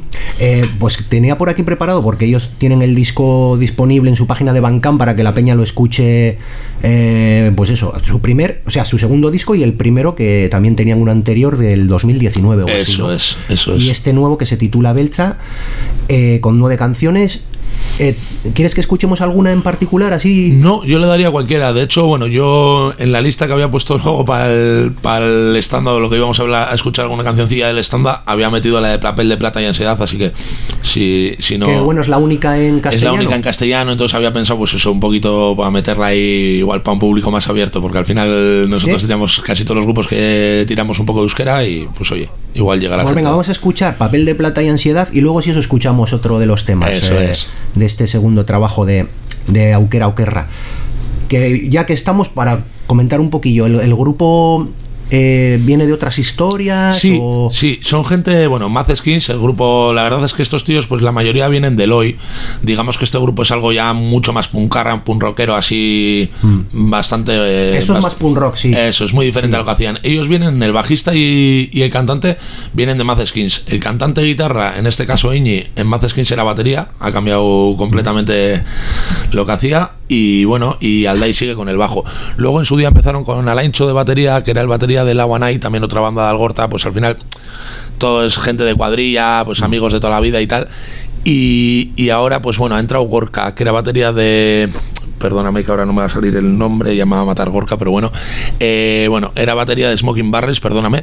Pues tenía por aquí preparado, porque ellos tienen el disco disponible en su página de Bandcamp para que la peña lo escuche, pues eso, su segundo disco, y el primero, que también tenían uno anterior del 2019 o eso así, ¿no? Eso es. Y este nuevo, que se titula Belcha, con 9 canciones. ¿Quieres que escuchemos alguna en particular así? No, yo le daría cualquiera. De hecho, bueno, yo en la lista que había puesto luego para el estándar, lo que íbamos a escuchar alguna cancioncilla del estándar, había metido la de Papel de Plata y Ansiedad, así que si no... Que bueno, es la única en castellano. Es la única en castellano, entonces había pensado pues eso, un poquito para meterla ahí igual para un público más abierto, porque al final nosotros teníamos casi todos los grupos que tiramos un poco de euskera y pues oye, igual llegará a pues venga, vamos a escuchar Papel de Plata y Ansiedad, y luego si eso escuchamos otro de los temas. Eso es. De este segundo trabajo de Aukera Okerra, que ya que estamos, para comentar un poquillo, el grupo viene de otras historias. Sí, son gente, bueno, Mad Skins, el grupo, la verdad es que estos tíos, pues la mayoría vienen del hoy. Digamos que este grupo es algo ya mucho más punkarra, punk rockero, así bastante. Esto es más punk rock, sí. Eso, es muy diferente a lo que hacían. Ellos vienen, el bajista y el cantante vienen de Mad Skins. El cantante guitarra, en este caso Iñi, en Mad Skins era batería, ha cambiado completamente lo que hacía. Y bueno, y Aldai sigue con el bajo. Luego en su día empezaron con Alaincho de batería, que era el batería de La Wanai, también otra banda de Algorta. Pues al final todo es gente de cuadrilla, pues amigos de toda la vida y tal. Y ahora pues bueno, ha entrado Gorka, que era batería de... Perdóname que ahora no me va a salir el nombre, ya me va a matar Gorka, pero bueno, era batería de Smoking Barrels, perdóname,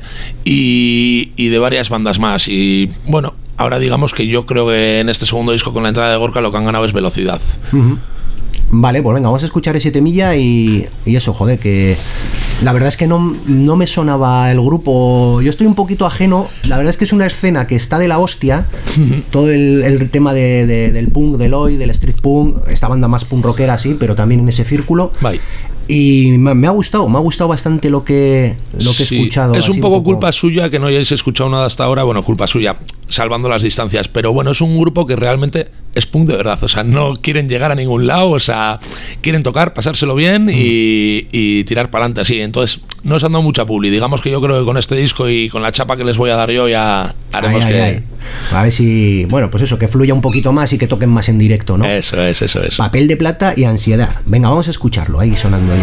y de varias bandas más. Y bueno, ahora digamos que yo creo que en este segundo disco, con la entrada de Gorka, lo que han ganado es velocidad. Vale, pues venga, vamos a escuchar ese temilla y eso, joder, que la verdad es que no me sonaba el grupo. Yo estoy un poquito ajeno. La verdad es que es una escena que está de la hostia. Todo el tema del punk, del hoy, del street punk, esta banda más punk rockera así, pero también en ese círculo. Bye. Y me ha gustado bastante lo que he escuchado. Es un poco culpa suya que no hayáis escuchado nada hasta ahora. Bueno, culpa suya, salvando las distancias. Pero bueno, es un grupo que realmente es punk de verdad. O sea, no quieren llegar a ningún lado. O sea, quieren tocar, pasárselo bien y tirar para adelante así. Entonces, no os han dado mucha publi. Digamos que yo creo que con este disco y con la chapa que les voy a dar yo, ya haremos a ver si, bueno, pues eso, que fluya un poquito más y que toquen más en directo, ¿no? Eso es. Papel de Plata y Ansiedad. Venga, vamos a escucharlo ahí sonando ya.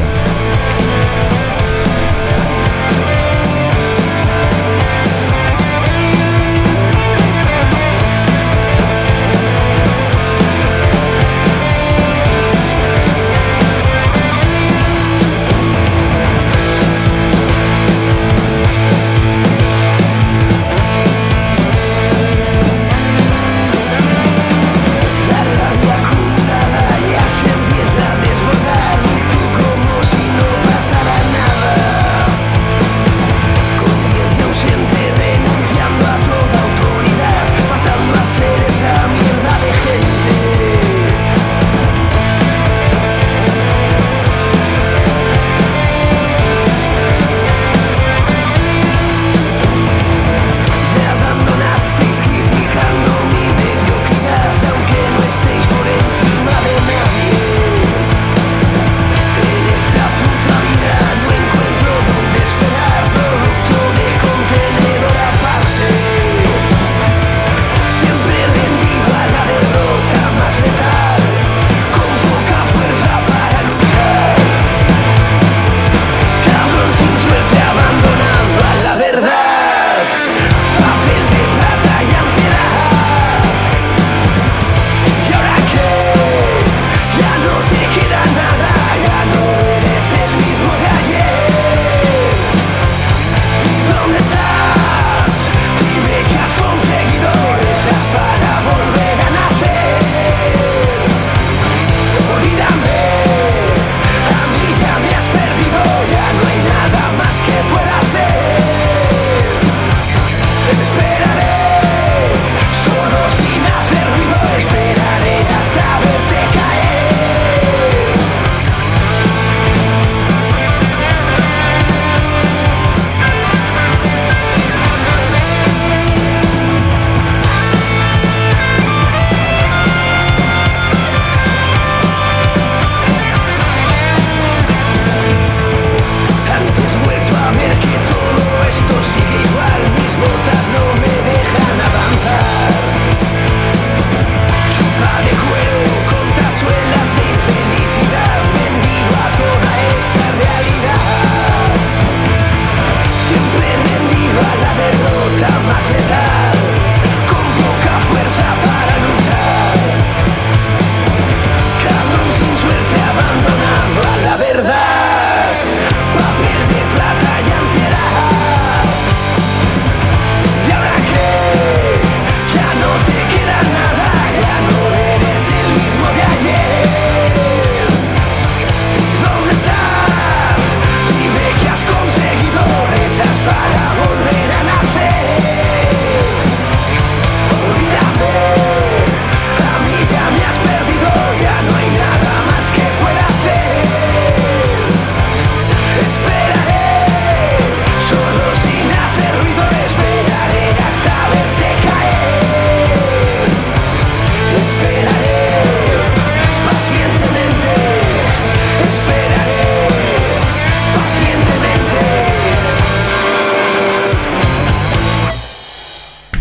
La rabia acumulada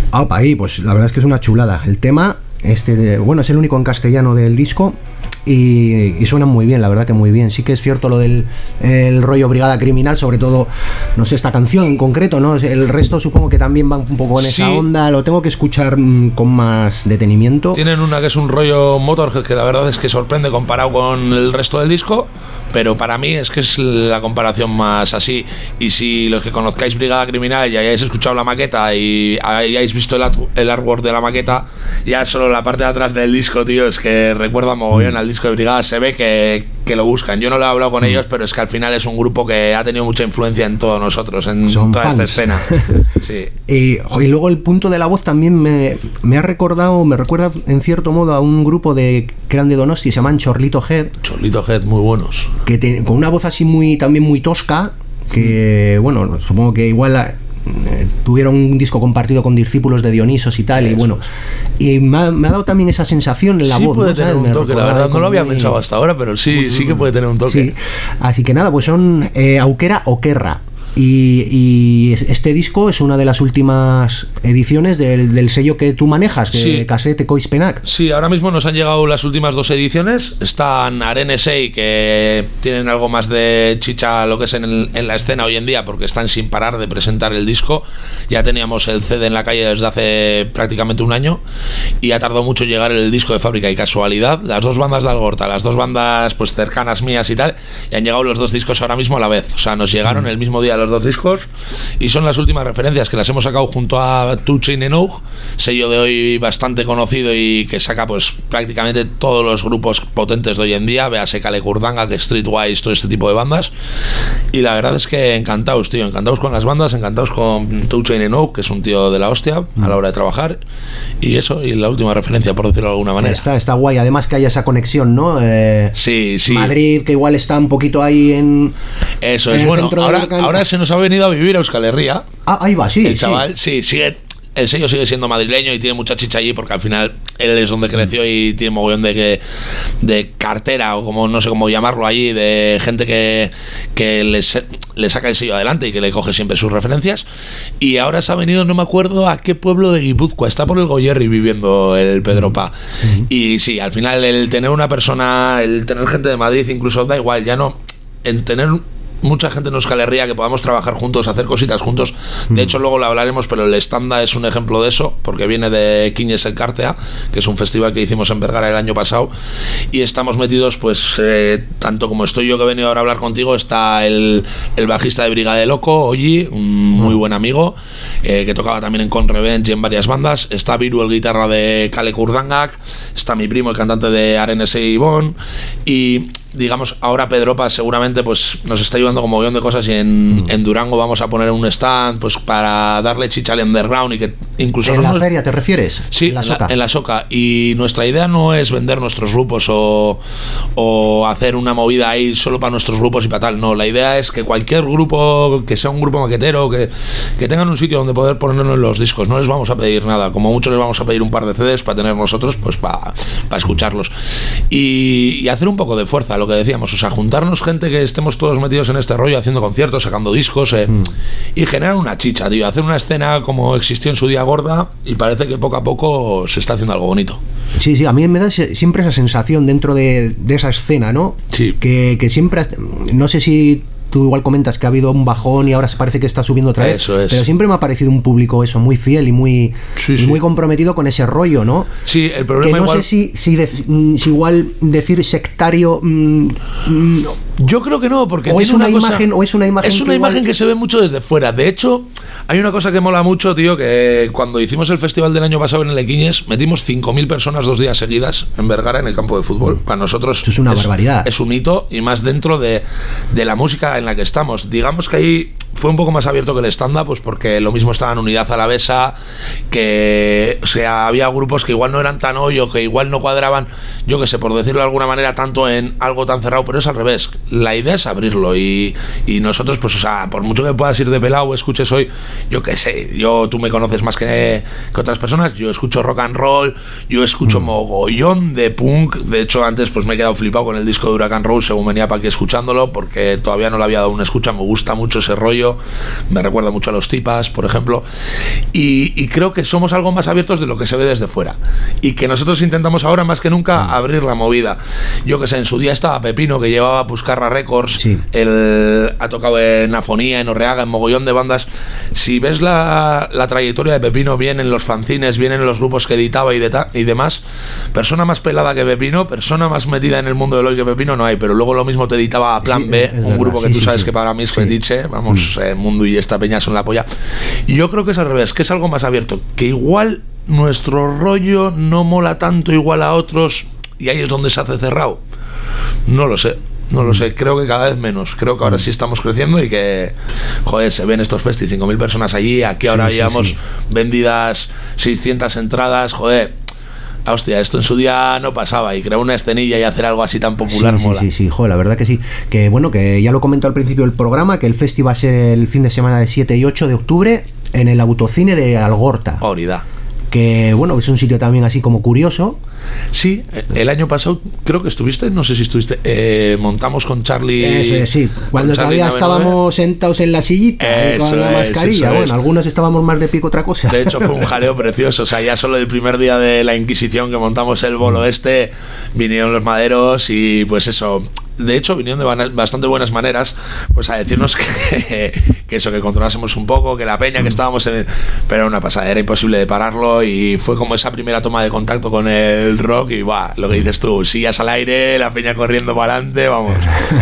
Ahí, pues la verdad es que es una chulada. El tema, es el único en castellano del disco. Y suena muy bien, la verdad que muy bien. Sí que es cierto lo del el rollo Brigada Criminal, sobre todo, no sé, esta canción en concreto, ¿no? El resto supongo que también va un poco en esa onda. Lo tengo que escuchar con más detenimiento. Tienen una que es un rollo Motorhead que la verdad es que sorprende comparado con el resto del disco, pero para mí es que es la comparación más así. Y si los que conozcáis Brigada Criminal y hayáis escuchado la maqueta y hayáis visto el artwork de la maqueta, ya solo la parte de atrás del disco, tío, es que recuerda mogollón al disco de Brigada. Se ve que lo buscan. Yo no lo he hablado con ellos, pero es que al final es un grupo que ha tenido mucha influencia en todos nosotros, en Son toda fans. esta escena. Sí. Y luego el punto de la voz también me recuerda en cierto modo a un grupo que eran de Donosti, se llaman Chorlito Head, Chorlito Head, muy buenos. con una voz así también muy tosca, que bueno, supongo que igual tuvieron un disco compartido con discípulos de Dionisos y tal. Eso. Y bueno, y me ha dado también esa sensación en la voz. Sí puede tener un toque, la verdad no lo había muy... pensado hasta ahora, pero sí que puede tener un toque. Sí. Así que nada, pues son Aukera Okerra. Y este disco es una de las últimas ediciones del sello que tú manejas, que Cassette Koispenak. Sí, ahora mismo nos han llegado las últimas 2 ediciones. Están Arenesei, que tienen algo más de chicha lo que es en la escena hoy en día, porque están sin parar de presentar el disco. Ya teníamos el CD en la calle desde hace prácticamente un año y ha tardado mucho llegar el disco de fábrica, y casualidad, las 2 bandas de Algorta, las 2 bandas pues cercanas mías y tal, y han llegado los 2 discos ahora mismo a la vez. O sea, nos llegaron el mismo día los 2 discos y son las últimas referencias que las hemos sacado junto a Two Chained Earth, sello de hoy bastante conocido y que saca pues prácticamente todos los grupos potentes de hoy en día, véase Kale Kurdanga, que Streetwise, todo este tipo de bandas. Y la verdad es que encantados, tío, encantados con las bandas, encantados con Two Chained Earth, que es un tío de la hostia a la hora de trabajar, y eso, y la última referencia, por decirlo de alguna manera. Está guay, además que haya esa conexión, ¿no? Sí. Madrid, que igual está un poquito ahí en... Eso es, bueno, ahora se nos ha venido a vivir a Euskal Herria. Ahí va, sí. El chaval, sí, sigue. El sello sigue siendo madrileño y tiene mucha chicha allí, porque al final él es donde creció y tiene mogollón de cartera, o como no sé cómo llamarlo allí, de gente que le saca el sello adelante y que le coge siempre sus referencias. Y ahora se ha venido, no me acuerdo a qué pueblo de Guipúzcoa, está por el Goyerri viviendo el Pedro Pa. Y sí, al final el tener una persona, el tener gente de Madrid, incluso da igual, ya no, en tener mucha gente en Euskal Herria que podamos trabajar juntos, hacer cositas juntos. De hecho, luego lo hablaremos, pero el Estanda es un ejemplo de eso, porque viene de Quiñes el Cartea, que es un festival que hicimos en Vergara el año pasado, y estamos metidos, pues, tanto como estoy yo, que he venido ahora a hablar contigo, está el bajista de Brigada de Loco, Oji, un muy buen amigo, que tocaba también en Con Revenge y en varias bandas. Está Viru, el guitarra de Kale Kurdangak, está mi primo, el cantante de Arenesei Ibon, y digamos, ahora Pedro Paz seguramente pues nos está ayudando con un montón de cosas, y en Durango vamos a poner un stand pues para darle chicha al underground, y que incluso ¿En la feria te refieres? Sí, en la Soca. Y nuestra idea no es vender nuestros grupos o hacer una movida ahí solo para nuestros grupos y para tal. No, la idea es que cualquier grupo que sea un grupo maquetero, que tengan un sitio donde poder ponernos los discos. No les vamos a pedir nada, como mucho les vamos a pedir un par de CDs para tener nosotros, pues para escucharlos y hacer un poco de fuerza, lo que decíamos, o sea, juntarnos gente que estemos todos metidos en este rollo, haciendo conciertos, sacando discos, y generar una chicha, tío, hacer una escena como existió en su día Gorda, y parece que poco a poco se está haciendo algo bonito. Sí, a mí me da siempre esa sensación dentro de esa escena, ¿no? Sí. Que siempre, no sé si tú igual comentas que ha habido un bajón y ahora se parece que está subiendo otra vez. Eso es. Pero siempre me ha parecido un público eso, muy fiel y muy comprometido con ese rollo, ¿no? Sí, el problema que no igual... sé si igual decir sectario... Yo creo que no, porque o es una imagen, o es una imagen. Es una imagen que se ve mucho desde fuera. De hecho, hay una cosa que mola mucho, tío, que cuando hicimos el festival del año pasado en el Equiñes, metimos 5.000 personas 2 días seguidas en Vergara, en el campo de fútbol. Para nosotros eso es una barbaridad. Es un hito, y más dentro de la música en la que estamos. Digamos que ahí fue un poco más abierto que el stand-up, pues porque lo mismo estaba en Unidad Alavesa, que, o sea, había grupos que igual no eran tan hoy, o que igual no cuadraban, yo que sé, por decirlo de alguna manera, tanto en algo tan cerrado, pero es al revés. La idea es abrirlo, y nosotros, pues, o sea, por mucho que puedas ir de pelado o escuches hoy yo qué sé, tú me conoces más que otras personas, yo escucho rock and roll, yo escucho mogollón de punk. De hecho, antes pues me he quedado flipado con el disco de Huracán Road según venía para aquí escuchándolo, porque todavía no le había dado una escucha. Me gusta mucho ese rollo, me recuerda mucho a los Tipas, por ejemplo, y creo que somos algo más abiertos de lo que se ve desde fuera, y que nosotros intentamos ahora más que nunca abrir la movida. Yo que sé, en su día estaba Pepino, que llevaba Puscarra Records, sí. Ha tocado en Afonía, en Orreaga, en mogollón de bandas. Si ves la trayectoria de Pepino, bien en los fanzines, bien en los grupos que editaba y demás, persona más pelada que Pepino, persona más metida en el mundo del hoy que Pepino no hay. Pero luego lo mismo te editaba Plan B, un grupo que tú sabes que para mí es fetiche, vamos, Mundo y esta peña son la polla. Y yo creo que es al revés, que es algo más abierto, que igual nuestro rollo no mola tanto igual a otros, y ahí es donde se hace cerrado. No lo sé, creo que cada vez menos. Creo que ahora sí estamos creciendo y que, joder, se ven estos festis, 5.000 personas allí. Aquí ahora llevamos vendidas 600 entradas, joder. Hostia, esto en su día no pasaba, y crear una escenilla y hacer algo así tan popular mola. Sí, joder, la verdad que sí. Que bueno, que ya lo comentó al principio del programa, que el festi va a ser el fin de semana del 7 y 8 de octubre en el Autocine de Algorta. Orida. Que bueno, es un sitio también así como curioso. Sí, el año pasado creo que estuviste, no sé si estuviste, montamos con Charlie. Eso es, sí, cuando todavía estábamos sentados en la sillita con la mascarilla. Bueno, algunos estábamos más de pico otra cosa. De hecho fue un jaleo precioso, o sea, ya solo el primer día de la Inquisición que montamos el bolo vinieron los maderos y pues eso. De hecho, vinieron de bastante buenas maneras, pues a decirnos que eso, que controlásemos un poco, que la peña que estábamos en... Pero era una pasada, era imposible de pararlo, y fue como esa primera toma de contacto con el rock, y lo que dices tú, sillas al aire, la peña corriendo para adelante, vamos.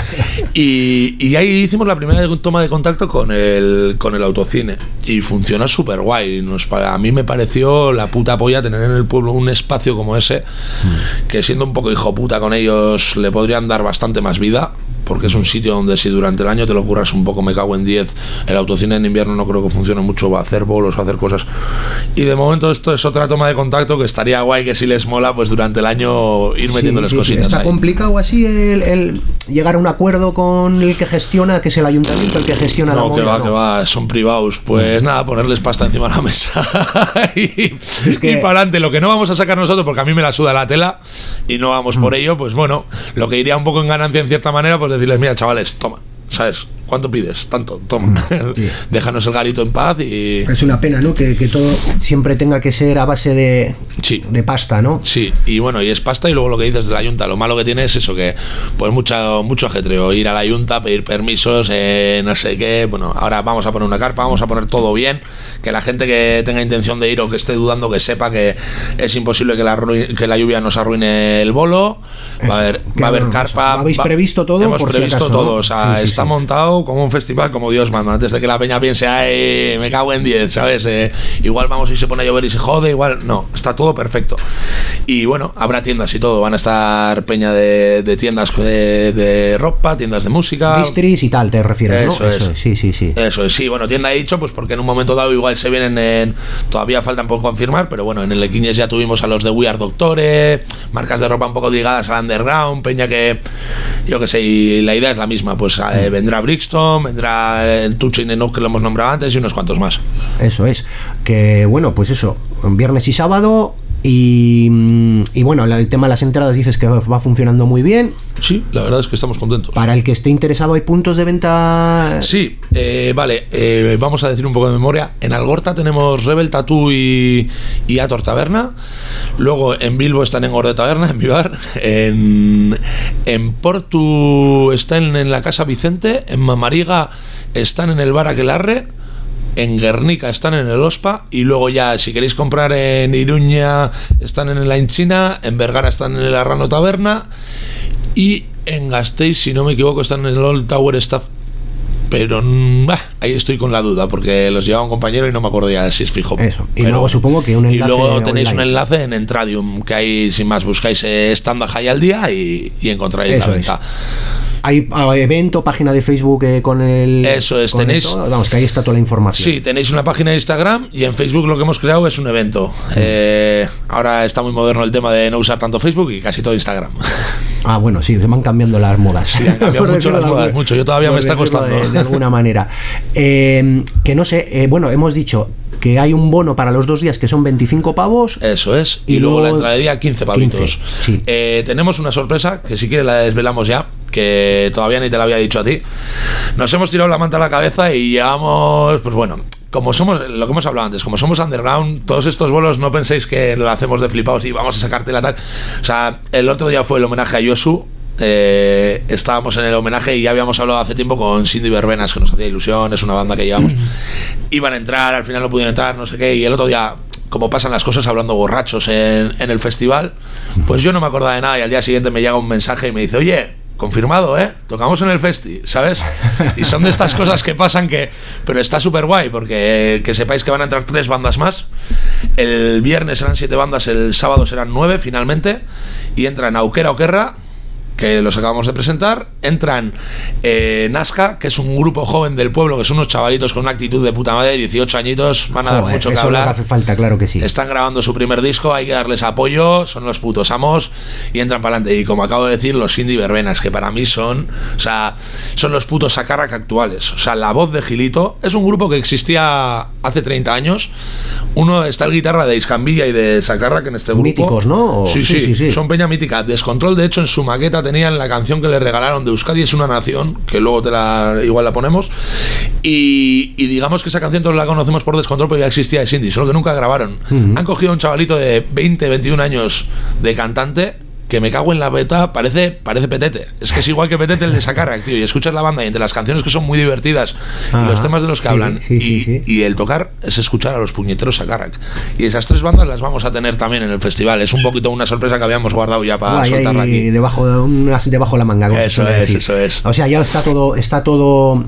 Y ahí hicimos la primera toma de contacto con el Autocine, y funcionó súper guay. A mí me pareció la puta polla tener en el pueblo un espacio como ese, que siendo un poco hijo puta con ellos, le podrían dar bastante más vida, porque es un sitio donde si durante el año te lo curras un poco, me cago en 10. El Autocine en invierno no creo que funcione mucho, va a hacer bolos, va a hacer cosas, y de momento esto es otra toma de contacto que estaría guay, que si les mola pues durante el año ir metiéndoles cositas. ¿Está complicado así el llegar a un acuerdo con el que gestiona, que es el ayuntamiento el que gestiona la movida? Que va, son privados, pues nada, ponerles pasta encima de la mesa y para adelante. Lo que no vamos a sacar nosotros, porque a mí me la suda la tela y no vamos por ello, pues bueno, lo que iría un poco en ganancia en cierta manera, pues decirles, mira chavales, toma, ¿sabes? ¿Cuánto pides? Tanto, toma. Déjanos el garito en paz y... Es una pena, ¿no? Que todo siempre tenga que ser a base de pasta, ¿no? Sí, y bueno, y es pasta, y luego lo que dices de la Junta, lo malo que tiene es eso, que pues mucho ajetreo, ir a la Junta, pedir permisos, no sé qué. Bueno, ahora vamos a poner una carpa, vamos a poner todo bien, que la gente que tenga intención de ir o que esté dudando, que sepa que es imposible que la lluvia nos arruine el bolo. Va a haber carpa. ¿Habéis previsto todo? Hemos previsto todo, ¿no? O sea, está montado como un festival, como Dios manda, antes de que la peña piense, ay, me cago en 10, ¿sabes? Igual vamos y se pone a llover y se jode, igual no, está todo perfecto. Y bueno, habrá tiendas y todo, van a estar peña de tiendas de ropa, tiendas de música, distris y tal, te refieres, ¿no? Eso es. Sí. Eso es, sí, bueno, tienda he dicho, pues porque en un momento dado igual se vienen todavía faltan por confirmar, pero bueno, en el Equiñes ya tuvimos a los de We Are Doctore, marcas de ropa un poco ligadas al underground, peña que, yo que sé, y la idea es la misma, pues vendrá Brixton, vendrá Tuche y Nenuk, que lo hemos nombrado antes, y unos cuantos más. Eso es, que bueno, pues eso, viernes y sábado. Y bueno, el tema de las entradas dices que va funcionando muy bien. Sí, la verdad es que estamos contentos. Para el que esté interesado, ¿hay puntos de venta? Sí, vale, vamos a decir un poco de memoria. En Algorta tenemos Rebel Tattoo y Ator Taberna. Luego en Bilbo están en Gorde Taberna, en Vivar. En Portu están en la Casa Vicente. En Mamariga están en el Bar Aquelarre. En Guernica están en el Ospa, y luego ya si queréis comprar en Iruña están en la Inchina, en Vergara están en el Arrano Taberna, y en Gasteiz, si no me equivoco, están en el Old Tower Staff, pero ahí estoy con la duda porque los llevaba un compañero y no me acuerdo ya si es fijo. Eso. Y luego supongo que un enlace. Y luego tenéis online. Un enlace en Entradium, que ahí sin más buscáis Stand High al día y encontráis eso la venta. Hay evento, página de Facebook con el... Eso es, tenéis... Vamos, que ahí está toda la información. Sí, tenéis una página de Instagram, y en Facebook lo que hemos creado es un evento. Ahora está muy moderno el tema de no usar tanto Facebook y casi todo Instagram. Bueno, sí, se van cambiando las modas. Sí, han cambiado mucho las modas, mucho. Yo todavía me está costando. De alguna manera. Que no sé, bueno, hemos dicho que hay un bono para los 2 días que son 25 pavos. Eso es. Y luego la entrada de día 15 pavitos. 15, sí. Tenemos una sorpresa que si quieres la desvelamos ya, que todavía ni te la había dicho a ti. Nos hemos tirado la manta a la cabeza y llevamos, pues bueno, como somos, lo que hemos hablado antes, como somos underground, todos estos bolos no penséis que lo hacemos de flipados y vamos a sacarte la tal. O sea, el otro día fue el homenaje a Yosu. Estábamos en el homenaje y ya habíamos hablado hace tiempo con Cindy Verbenas, que nos hacía ilusión, es una banda que llevamos. Iban a entrar, al final no pudieron entrar, no sé qué, y el otro día, como pasan las cosas hablando borrachos en el festival, pues yo no me acordaba de nada y al día siguiente me llega un mensaje y me dice, oye, confirmado, tocamos en el festi, ¿sabes? Y son de estas cosas que pasan pero está súper guay, porque que sepáis que van a entrar 3 bandas más. El viernes eran 7 bandas, el sábado serán 9 finalmente, y entran Aukera Okerra, que los acabamos de presentar, entran Nazca, que es un grupo joven del pueblo, que son unos chavalitos con una actitud de puta madre, 18 añitos, van a dar mucho que hablar. Eso hace falta, claro que sí. Están grabando su primer disco, hay que darles apoyo, son los putos amos y entran para adelante. Y como acabo de decir, los Cindy Verbenas, que para mí son los putos Sacarrac actuales. O sea, la voz de Gilito es un grupo que existía hace 30 años. Uno está el guitarra de Iscambilla y de Sacarrac en este grupo. Míticos, ¿no? Sí, son peña mítica. Descontrol, de hecho, en su maqueta tenían la canción que le regalaron de Euskadi es una nación, que luego igual la ponemos, y digamos que esa canción todos la conocemos por Descontrol, pero ya existía de Cindy, solo que nunca grabaron. Han cogido a un chavalito de 20, 21 años de cantante, que me cago en la beta, parece Petete. Es que es igual que Petete el de Sacarrac, tío. Y escuchas la banda y entre las canciones que son muy divertidas y los temas de los que hablan y el tocar es escuchar a los puñeteros Sacarrac. Y esas 3 bandas las vamos a tener también en el festival. Es un poquito una sorpresa que habíamos guardado ya para soltarla aquí. Debajo de la manga. Eso es. O sea, ya está todo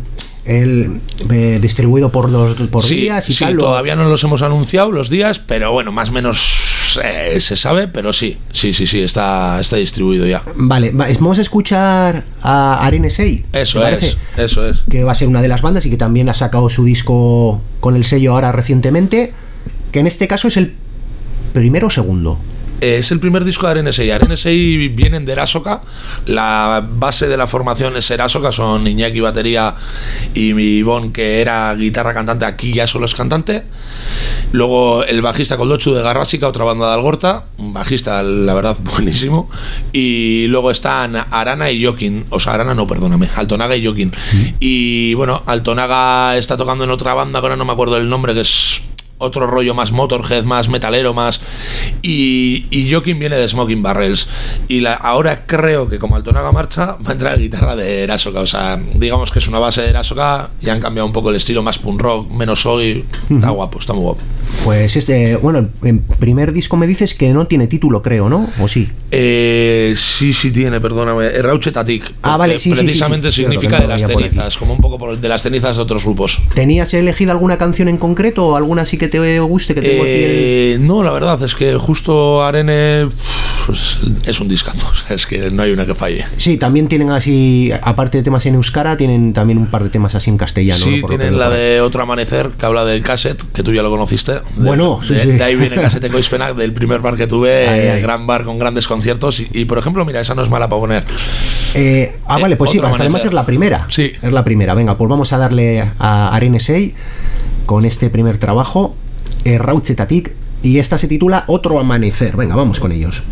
distribuido por días y tal. Todavía no los hemos anunciado los días, pero bueno, más o menos se sabe, pero sí, está distribuido ya. Vale, vamos a escuchar a Arenesei. Eso es. Que va a ser una de las bandas y que también ha sacado su disco con el sello ahora recientemente, que en este caso es el primero o segundo. Es el primer disco de Arenesei. Arenesei vienen de Erasoka. La base de la formación es Erasoka. Son Iñaki batería y Ivón, que era guitarra cantante. Aquí ya solo es cantante. Luego el bajista Koldochu de Garrásica, otra banda de Algorta. Un bajista, la verdad, buenísimo. Y luego están Arana y Jokin. O sea, Arana no, perdóname. Altonaga y Jokin. Y bueno, Altonaga está tocando en otra banda, que ahora no me acuerdo del nombre, que es otro rollo más Motorhead, más metalero, más. Y Joaquín viene de Smoking Barrels. Y ahora creo que como Altonaga marcha, va a entrar la guitarra de Erasoka. O sea, digamos que es una base de Erasoka y han cambiado un poco el estilo, más punk rock, menos soy. Está guapo, está muy guapo. Pues bueno, en primer disco me dices que no tiene título, creo, ¿no? ¿O sí? Sí tiene, perdóname. Rauchetatik. Vale, sí. Precisamente sí. significa Claro, de las cenizas, como un poco de las cenizas de otros grupos. ¿Tenías elegido alguna canción en concreto o alguna así que te guste? Que tengo aquí No, la verdad es que justo Arene pues, es un discazo. Es que no hay una que falle. Sí, también tienen así, aparte de temas en euskara, tienen también un par de temas así en castellano. Sí, ¿no? tienen la de Otro Amanecer, que habla del cassette, que tú ya lo conociste. Bueno, de ahí viene Cassette Coispenac, del primer bar que tuve, el gran bar con grandes conciertos. Y por ejemplo, mira, esa no es mala para poner. Vale, pues sí, además es la primera. Sí. Es la primera. Venga, pues vamos a darle a Arenesei con este primer trabajo, Rauchetatik, y esta se titula Otro Amanecer. Venga, vamos con ellos.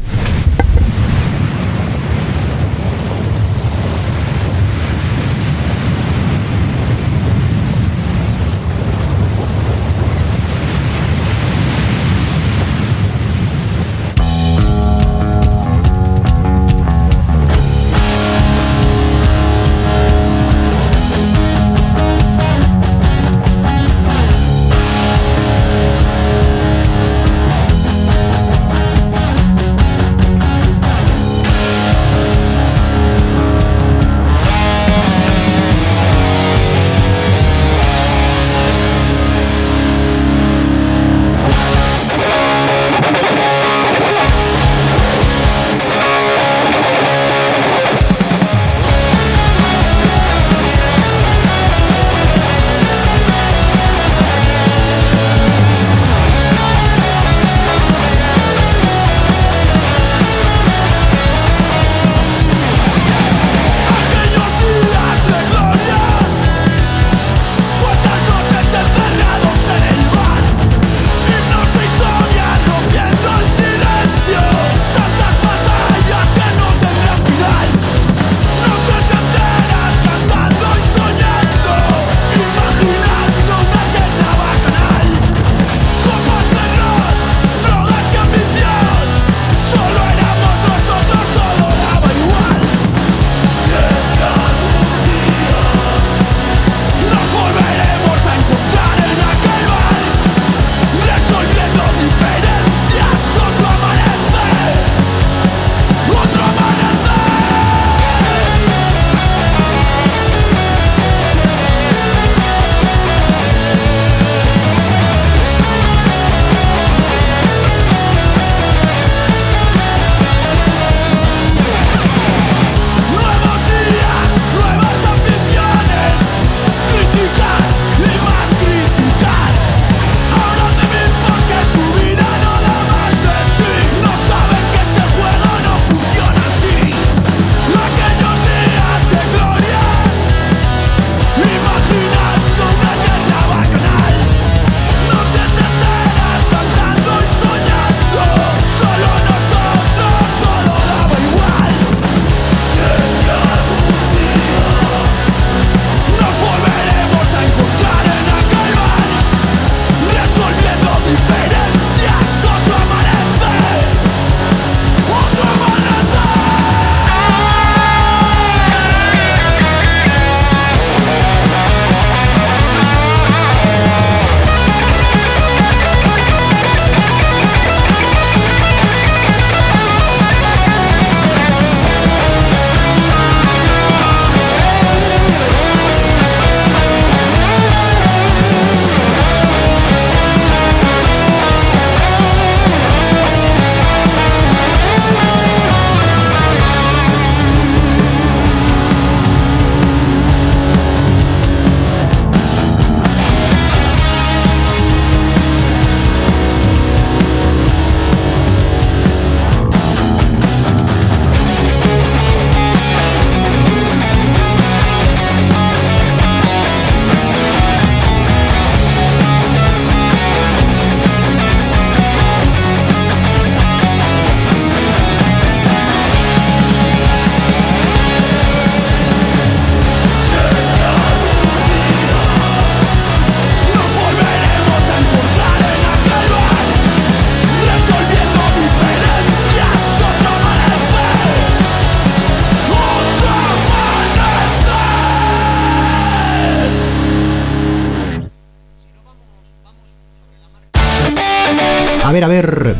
A ver,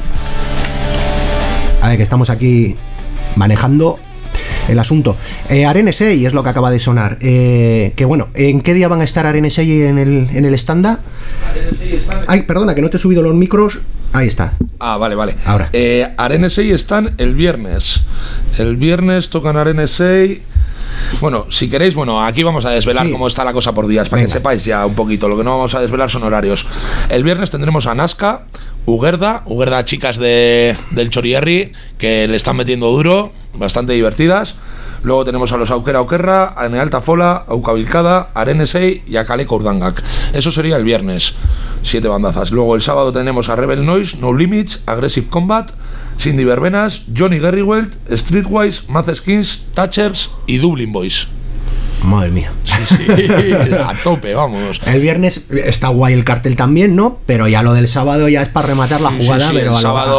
que estamos aquí manejando el asunto. Arenesei es lo que acaba de sonar. Que bueno, ¿en qué día van a estar Arenesei en el stand-up? Ay, perdona, que no te he subido los micros. Ahí está. Ah, vale. Ahora. Arenesei están el viernes. El viernes tocan Arenesei. Bueno, si queréis, aquí vamos a desvelar cómo está la cosa por días, para que sepáis ya un poquito. Lo que no vamos a desvelar son horarios. El viernes tendremos a Nazca, Uguerda, chicas del Chorierri, que le están metiendo duro, bastante divertidas. Luego tenemos a los Aukerra, a Nealta Fola, Aucabilcada, Arenesei y a Kaleko Urdangak. Eso sería el viernes, 7 bandazas. Luego el sábado tenemos a Rebel Noise, No Limits, Aggressive Combat, Cindy Verbenas, Johnny Gerrywelt, Streetwise, Math Skins, Thatchers y Dublin Boys. Madre mía. Sí, a tope, vamos. El viernes está guay el cartel también, ¿no? Pero ya lo del sábado ya es para rematar la jugada, pero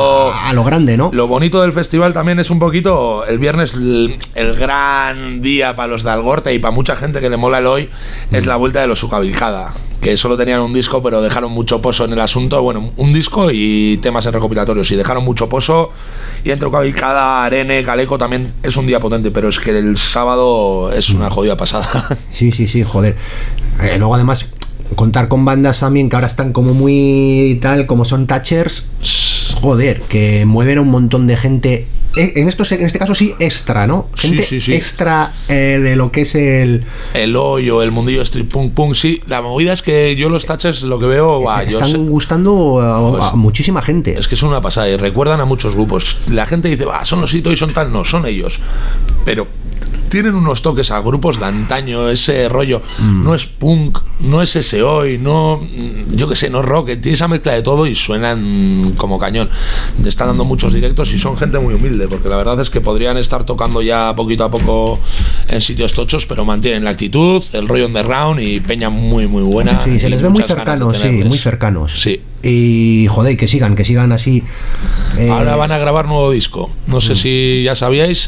a lo grande, ¿no? Lo bonito del festival también es un poquito el viernes, el gran día para los de Algorta y para mucha gente que le mola el hoy, es la vuelta de los Ucabilcada, que solo tenían un disco pero dejaron mucho pozo en el asunto. Bueno, un disco y temas en recopilatorios, y dejaron mucho pozo. Y entre Ucabilcada, Arene, Kaleko también es un día potente, pero es que el sábado es una jodida pasada. Sí, joder. Luego además contar con bandas también que ahora están como muy tal, como son Thatchers, joder, que mueven a un montón de gente. En este caso sí, extra, ¿no? Gente sí. extra de lo que es el hoy o el mundillo street punk, sí. La movida es que yo los Thatchers lo que veo están gustando a muchísima gente. Es que son una pasada y recuerdan a muchos grupos. La gente dice, son los Hito y son tal. No, son ellos. Pero tienen unos toques a grupos de antaño, ese rollo. No es punk, no es ese hoy, no, yo qué sé, no rock. Tiene esa mezcla de todo y suenan como cañón. Están dando muchos directos y son gente muy humilde, porque la verdad es que podrían estar tocando ya poquito a poco en sitios tochos, pero mantienen la actitud, el rollo underground y peña muy buena. Sí, se les ve muy cercanos, muy cercanos. Sí. Y joder, que sigan así. Ahora van a grabar nuevo disco. No sé si ya sabíais.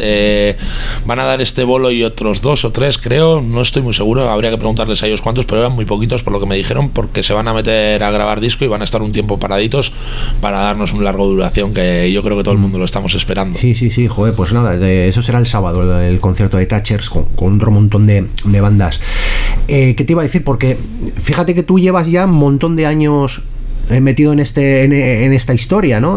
Van a dar este bolo y otros 2 o 3, creo. No estoy muy seguro. Habría que preguntarles a ellos cuántos, pero eran muy poquitos por lo que me dijeron, porque se van a meter a grabar disco y van a estar un tiempo paraditos para darnos un largo duración, que yo creo que todo el mundo lo estamos esperando. Sí, joder, pues nada, eso será el sábado, el concierto de Thatchers con otro montón de bandas. ¿Qué te iba a decir? Porque fíjate que tú llevas ya un montón de años metido en esta historia, ¿no?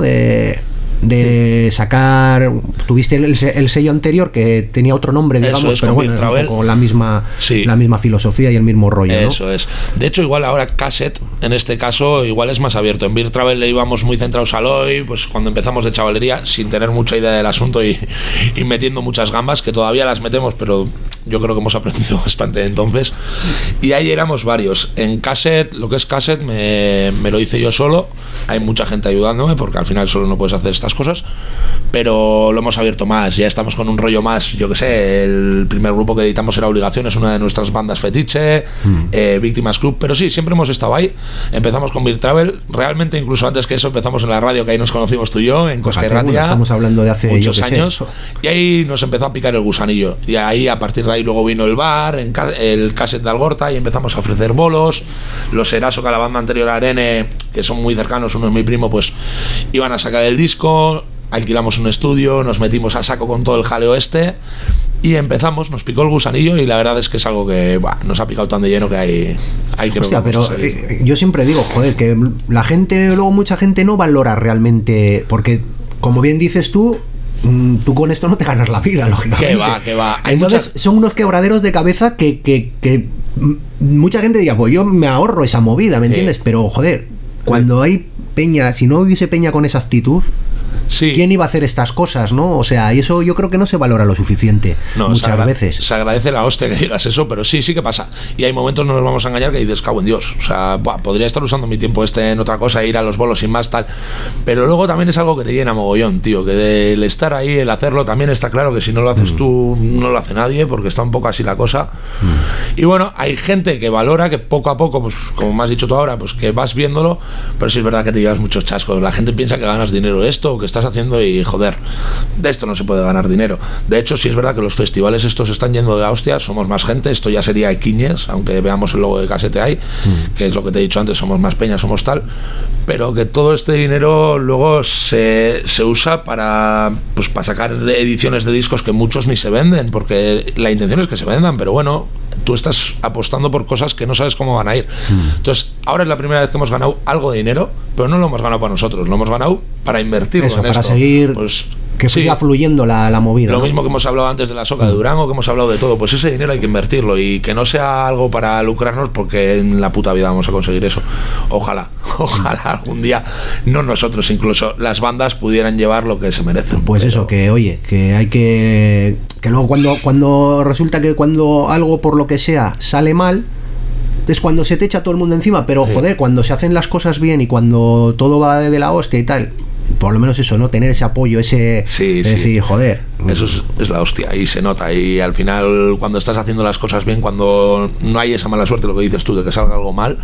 De sacar, tuviste el sello anterior que tenía otro nombre, digamos, pero bueno, un poco la misma filosofía y el mismo rollo, ¿no? Eso es. De hecho, igual ahora Cassette, en este caso, igual es más abierto. En Beer Travel le íbamos muy centrados al hoy, pues cuando empezamos de chavalería, sin tener mucha idea del asunto y metiendo muchas gambas, que todavía las metemos, pero yo creo que hemos aprendido bastante entonces. Y ahí éramos varios. En Cassette, lo que es Cassette, me lo hice yo solo. Hay mucha gente ayudándome, porque al final solo no puedes hacer estas cosas, pero lo hemos abierto más. Ya estamos con un rollo más, yo que sé, el primer grupo que editamos era Obligación, es una de nuestras bandas fetiche, Víctimas Club, pero sí, siempre hemos estado ahí. Empezamos con Beer Travel, realmente incluso antes que eso empezamos en la radio, que ahí nos conocimos tú y yo, en Cosca y Ratia. Estamos hablando de hace muchos años, y ahí nos empezó a picar el gusanillo, y ahí a partir de ahí luego vino el bar, el Cassette de Algorta, y empezamos a ofrecer bolos. Los Eraso, que a la banda anterior a Arene, que son muy cercanos, uno es mi primo, pues iban a sacar el disco. Alquilamos un estudio, nos metimos a saco con todo el jaleo y empezamos, nos picó el gusanillo, y la verdad es que es algo que nos ha picado tan de lleno que hay creo. Hostia, que pero yo siempre digo, joder, que la gente, luego mucha gente no valora realmente, porque como bien dices tú con esto no te ganas la vida, lógicamente. Que va. Entonces son unos quebraderos de cabeza que mucha gente diría, pues yo me ahorro esa movida, ¿me entiendes? Pero joder, cuando hay peña, si no hubiese peña con esa actitud, sí. ¿Quién iba a hacer estas cosas, no? O sea, y eso yo creo que no se valora lo suficiente muchas veces. Se agradece la hostia que digas eso, pero sí que pasa. Y hay momentos, no nos vamos a engañar, que dices, cago en Dios. O sea, podría estar usando mi tiempo en otra cosa, ir a los bolos sin más, tal. Pero luego también es algo que te llena mogollón, tío. Que el estar ahí, el hacerlo, también está claro que si no lo haces tú, no lo hace nadie, porque está un poco así la cosa. Y bueno, hay gente que valora, que poco a poco, pues como me has dicho tú ahora, pues que vas viéndolo, pero sí es verdad que te llevas muchos chascos. La gente piensa que ganas dinero esto, o que estás haciendo y, joder, de esto no se puede ganar dinero. De hecho, sí es verdad que los festivales estos están yendo de la hostia, somos más gente, esto ya sería Equiñes, aunque veamos el logo de Casete ahí, que es lo que te he dicho antes, somos más peña, somos tal, pero que todo este dinero luego se usa para sacar ediciones de discos que muchos ni se venden, porque la intención es que se vendan, pero bueno, tú estás apostando por cosas que no sabes cómo van a ir. Entonces, ahora es la primera vez que hemos ganado algo de dinero, pero no lo hemos ganado para nosotros, lo hemos ganado para invertirlo en para esto. Seguir, pues, que siga fluyendo la movida. Lo ¿no? mismo que hemos hablado antes de la Soca de Durango, que hemos hablado de todo, pues ese dinero hay que invertirlo y que no sea algo para lucrarnos, porque en la puta vida vamos a conseguir eso. Ojalá algún día, no nosotros, incluso las bandas pudieran llevar lo que se merecen. Pues pero... eso, que oye, que hay que luego cuando resulta que cuando algo por lo que sea sale mal, es cuando se te echa todo el mundo encima, pero joder, cuando se hacen las cosas bien y cuando todo va de la hostia y tal, por lo menos eso, ¿no? Tener ese apoyo, decir, joder. Eso es la hostia, y se nota. Y al final, cuando estás haciendo las cosas bien, cuando no hay esa mala suerte, lo que dices tú, de que salga algo mal,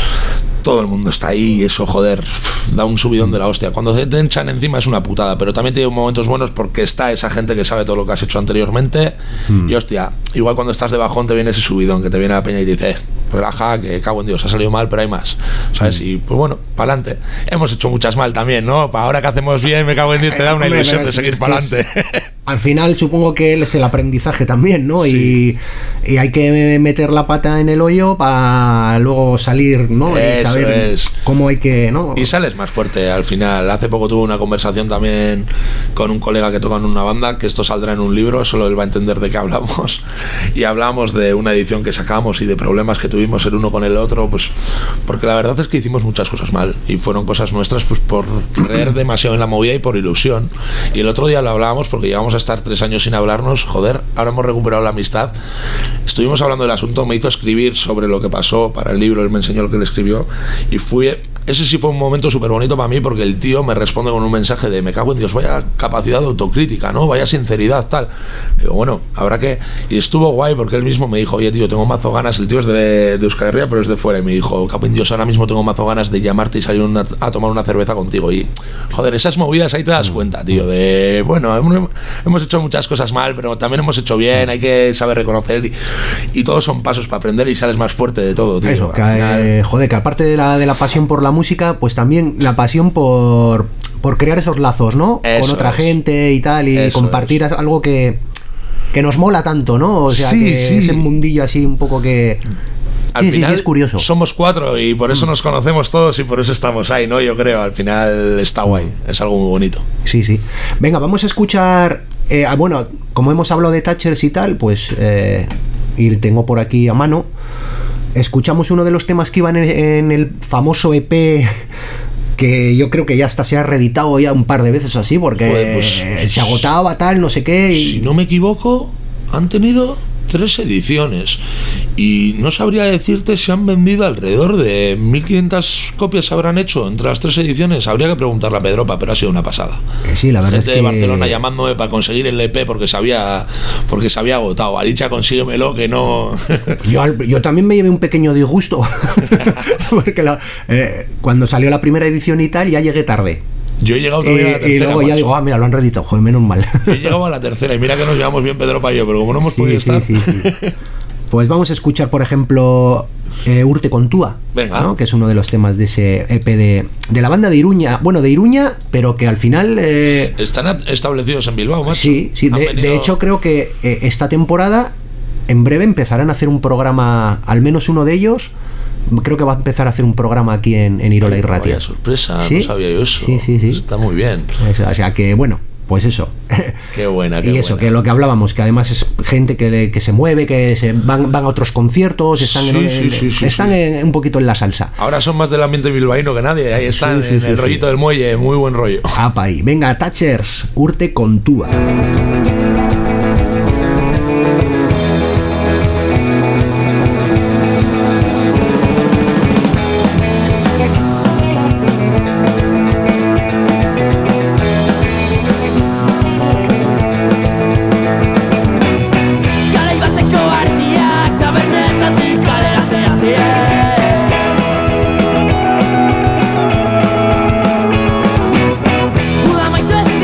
todo el mundo está ahí y eso, joder, da un subidón de la hostia. Cuando se te echan encima es una putada, pero también tiene momentos buenos porque está esa gente que sabe todo lo que has hecho anteriormente. Y hostia, igual cuando estás de bajón te viene ese subidón, que te viene la peña y te dice, relaja, que cago en Dios, ha salido mal, pero hay más, ¿sabes? Y pues bueno, para adelante. Hemos hecho muchas mal también, ¿no? Para ahora que hacemos bien, me cago en Dios, te da una ilusión de seguir para adelante. Al final supongo que es el aprendizaje también, ¿no? Sí. Y hay que meter la pata en el hoyo para luego salir, ¿no? Eso y saber es. Cómo hay que, ¿no? Y sales más fuerte al final. Hace poco tuve una conversación también con un colega que toca en una banda, que esto saldrá en un libro, solo él va a entender de qué hablamos. Y hablamos de una edición que sacamos y de problemas que tuvimos el uno con el otro, pues porque la verdad es que hicimos muchas cosas mal y fueron cosas nuestras pues por creer demasiado en la movida y por ilusión. Y el otro día lo hablábamos porque llegamos a estar 3 años sin hablarnos, joder, ahora hemos recuperado la amistad. Estuvimos hablando del asunto, me hizo escribir sobre lo que pasó para el libro, él me enseñó lo que él escribió y ese sí fue un momento súper bonito para mí, porque el tío me responde con un mensaje de me cago en Dios, vaya capacidad de autocrítica, ¿no? Vaya sinceridad, tal. Digo, bueno, habrá que... Y estuvo guay porque él mismo me dijo, oye tío, tengo mazo ganas, el tío es de Euskal Herria pero es de fuera, y me dijo, cago en Dios, ahora mismo tengo mazo ganas de llamarte y salir a tomar una cerveza contigo. Y joder, esas movidas ahí te das cuenta, tío, de bueno, hemos hecho muchas cosas mal, pero también hemos hecho bien, hay que saber reconocer y todos son pasos para aprender y sales más fuerte de todo, tío. Eso, joder, que aparte de la pasión por la música, pues también la pasión por crear esos lazos, ¿no? Con otra gente y tal, y compartir algo que nos mola tanto, ¿no? O sea, sí, ese mundillo así un poco que... Al final es curioso. Somos 4 y por eso nos conocemos todos y por eso estamos ahí, ¿no? Yo creo, al final está guay, es algo muy bonito. Sí. Venga, vamos a escuchar, bueno, como hemos hablado de Thatchers y tal, pues, y tengo por aquí a mano, escuchamos uno de los temas que iban en el famoso EP, que yo creo que ya hasta se ha reeditado ya un par de veces así, porque pues, se agotaba tal, no sé qué. Si no me equivoco, han tenido 3 ediciones y no sabría decirte si han vendido alrededor de 1500 copias, se habrán hecho entre las 3 ediciones. Habría que preguntarle a Pedropa, pero ha sido una pasada. Sí, la verdad. Gente de Barcelona llamándome para conseguir el EP porque se había agotado. Aricha, consíguemelo, que no. Yo también me llevé un pequeño disgusto porque cuando salió la primera edición y tal, ya llegué tarde. Yo he llegado todavía a la tercera. Y luego ya digo, mira, lo han reeditado, joder, menos mal. Yo he llegado a la tercera y mira que nos llevamos bien Pedropa y yo, pero como no hemos podido estar. Sí. Pues vamos a escuchar, por ejemplo, Urte Kontúa, ¿no? Que es uno de los temas de ese EP de la banda de Iruña. Bueno, de Iruña, pero que al final... Están establecidos en Bilbao, macho. Sí. De hecho, creo que esta temporada, en breve, empezarán a hacer un programa, al menos uno de ellos. Creo que va a empezar a hacer un programa aquí en Irola y Ratia. Vaya sorpresa, ¿Sí? No sabía yo eso. Sí. Está muy bien. O sea que, bueno, pues eso. Qué buena, y eso, que lo que hablábamos, que además es gente que se mueve, que van a otros conciertos, están un poquito en la salsa. Ahora son más del ambiente bilbaíno que nadie, ahí están en el rollito del muelle, muy buen rollo. Apa ahí. Venga, Thatchers, Urte Kontúa. Uda maitu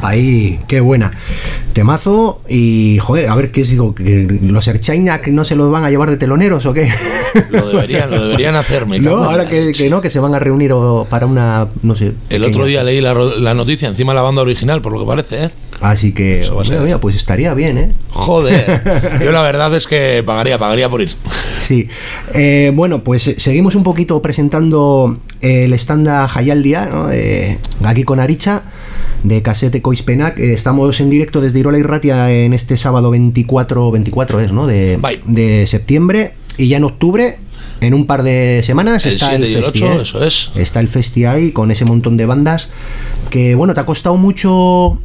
Ahí, qué buena. Temazo y, joder, a ver, ¿qué os digo? ¿Que los Erchainak no se los van a llevar de teloneros o qué? Lo deberían hacerme. No, ahora que se van a reunir para una, no sé. El otro día leí la noticia encima de la banda original, por lo que parece, ¿eh? Así que, oye, pues estaría bien, ¿eh? Joder, yo la verdad es que pagaría por ir. Sí. Bueno, pues seguimos un poquito presentando el stand Jaialdia, ¿no? Aquí con Aritza, de Casete Koizpenak. Estamos en directo desde Irola Irratia en este sábado 24 es, ¿no? De septiembre. Y ya en octubre, en un par de semanas, el está 7 el y el Festi, 8, eso es. Está el Festi ahí con ese montón de bandas que, bueno, te ha costado mucho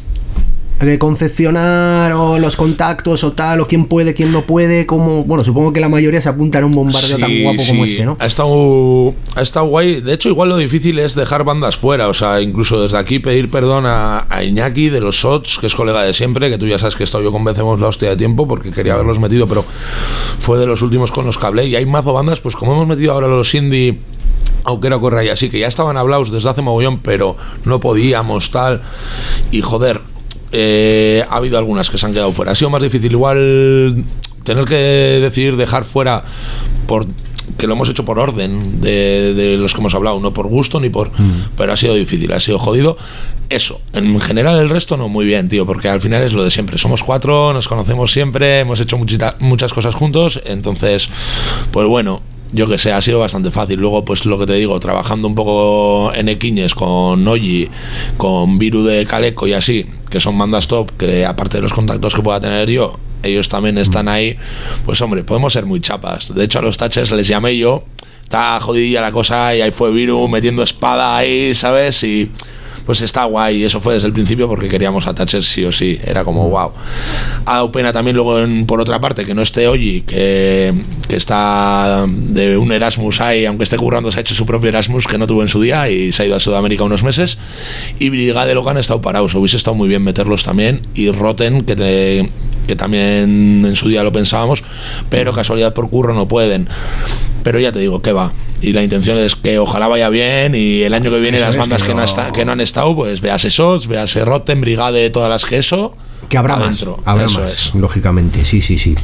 confeccionar o los contactos o tal, o quién puede, quién no puede, como, bueno, supongo que la mayoría se apuntan a un bombardeo tan guapo como este, ¿no? Ha estado guay. De hecho, igual lo difícil es dejar bandas fuera, o sea, incluso desde aquí pedir perdón a Iñaki de los Sots, que es colega de siempre, que tú ya sabes que he estado yo con Vencemos la hostia de tiempo porque quería haberlos metido, pero fue de los últimos con los que hablé. Y hay mazo bandas, pues como hemos metido ahora los indie, Auquera Corra y así, que ya estaban hablados desde hace mogollón, pero no podíamos, tal, y joder, ha habido algunas que se han quedado fuera. Ha sido más difícil igual tener que decidir dejar fuera, por que lo hemos hecho por orden de los que hemos hablado, no por gusto ni por... Pero ha sido difícil, ha sido jodido. Eso, en general el resto no muy bien, tío, porque al final es lo de siempre. Somos 4, nos conocemos siempre, hemos hecho muchas cosas juntos, entonces, pues bueno, yo que sé, ha sido bastante fácil. Luego, pues lo que te digo, trabajando un poco en Equiñes con Oji, con Viru de Caleco y así, que son bandas top, que aparte de los contactos que pueda tener yo, ellos también están ahí, pues hombre, podemos ser muy chapas. De hecho, a los Thatchers les llamé yo, está jodidilla la cosa, y ahí fue Viru metiendo espada ahí, ¿sabes? Y pues está guay, y eso fue desde el principio porque queríamos a Thatchers sí o sí, era como wow. Ha dado pena también luego por otra parte que no esté Oji, que está de un Erasmus ahí, aunque esté currando, se ha hecho su propio Erasmus que no tuvo en su día y se ha ido a Sudamérica unos meses, y Brigade Locan han estado parados. Hubiese estado muy bien meterlos también, y Rotten, que también en su día lo pensábamos, pero casualidad por curro no pueden. Pero ya te digo, que va. Y la intención es que ojalá vaya bien, y el año que viene las bandas que no han estado, pues véase Sots, véase Rotten, Brigade, todas las que habrá adentro. Habrá eso más, es. Lógicamente, sí.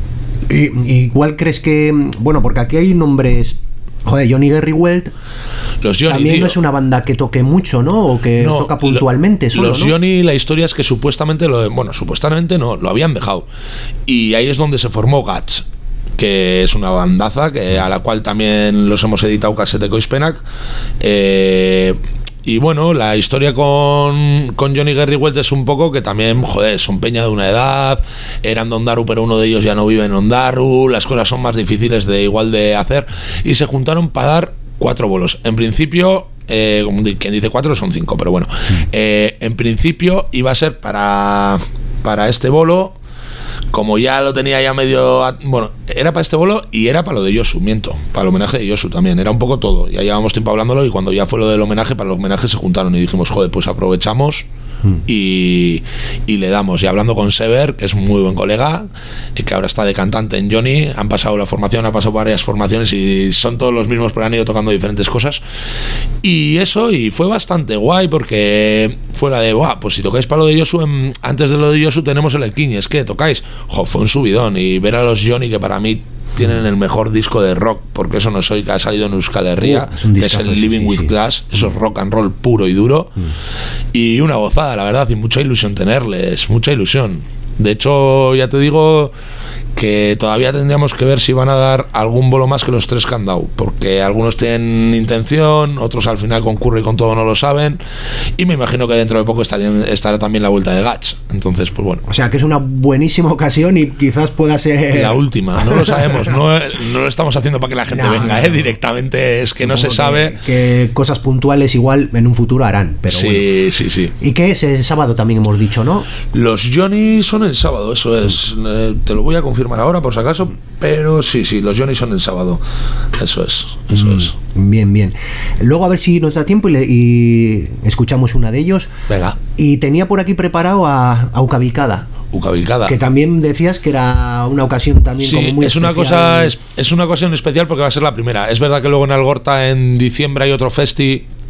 Igual crees que, bueno, porque aquí hay nombres, joder, Johnny Gary Welt. Los Johnny, también tío, no es una banda que toque mucho, ¿no? O que toca puntualmente solo, los ¿no? Johnny, la historia es que supuestamente supuestamente no, lo habían dejado. Y ahí es donde se formó Guts, que es una bandaza a la cual también los hemos editado Casete Koizpenak. Y bueno, la historia con Johnny Gary Welt es un poco que también, joder, son peña de una edad, eran de Ondarru, pero uno de ellos ya no vive en Ondarru, las cosas son más difíciles de hacer, y se juntaron para dar 4 bolos. En principio, quien dice 4 son 5, pero bueno, en principio iba a ser para este bolo. Como ya lo tenía ya medio... Bueno, era para este bolo y era para lo de Yosu, miento. Para el homenaje de Yosu también. Era un poco todo. Ya llevábamos tiempo hablándolo, y cuando ya fue lo del homenaje, para el homenaje se juntaron y dijimos, joder, pues aprovechamos y le damos. Y hablando con Sever, que es un muy buen colega, que ahora está de cantante en Johnny, han pasado la formación, ha pasado varias formaciones y son todos los mismos, pero han ido tocando diferentes cosas. Y eso, y fue bastante guay porque fue la de, pues si tocáis para lo de Yosu, antes de lo de Yosu tenemos el Equiñes, ¿qué tocáis? Fue un subidón, y ver a los Johnny, que para mí tienen el mejor disco de rock, porque eso no soy, que ha salido en Euskal Herria, que es el Living with Glass, eso es rock and roll puro y duro, y una gozada, la verdad, y mucha ilusión tenerles, mucha ilusión. De hecho, ya te digo que todavía tendríamos que ver si van a dar algún bolo más que los 3 que han dado, porque algunos tienen intención, otros al final con curro y con todo no lo saben, y me imagino que dentro de poco estará también la vuelta de Guts. Entonces, pues bueno. O sea, que es una buenísima ocasión y quizás pueda ser la última, no lo sabemos, no lo estamos haciendo para que la gente venga, directamente es que no se sabe. Que cosas puntuales igual en un futuro harán, pero sí, bueno. Sí. ¿Y qué es el sábado también hemos dicho, no? Los Johnny son el sábado, eso es. Te lo voy a confirmar ahora por si acaso, pero sí, los Johnny son el sábado. Eso es. Bien. Luego a ver si nos da tiempo y escuchamos una de ellos. Venga. Y tenía por aquí preparado a Ucavilcada. Que también decías que era una ocasión también como muy especial. Es una ocasión especial porque va a ser la primera. Es verdad que luego en Algorta en diciembre hay otro festi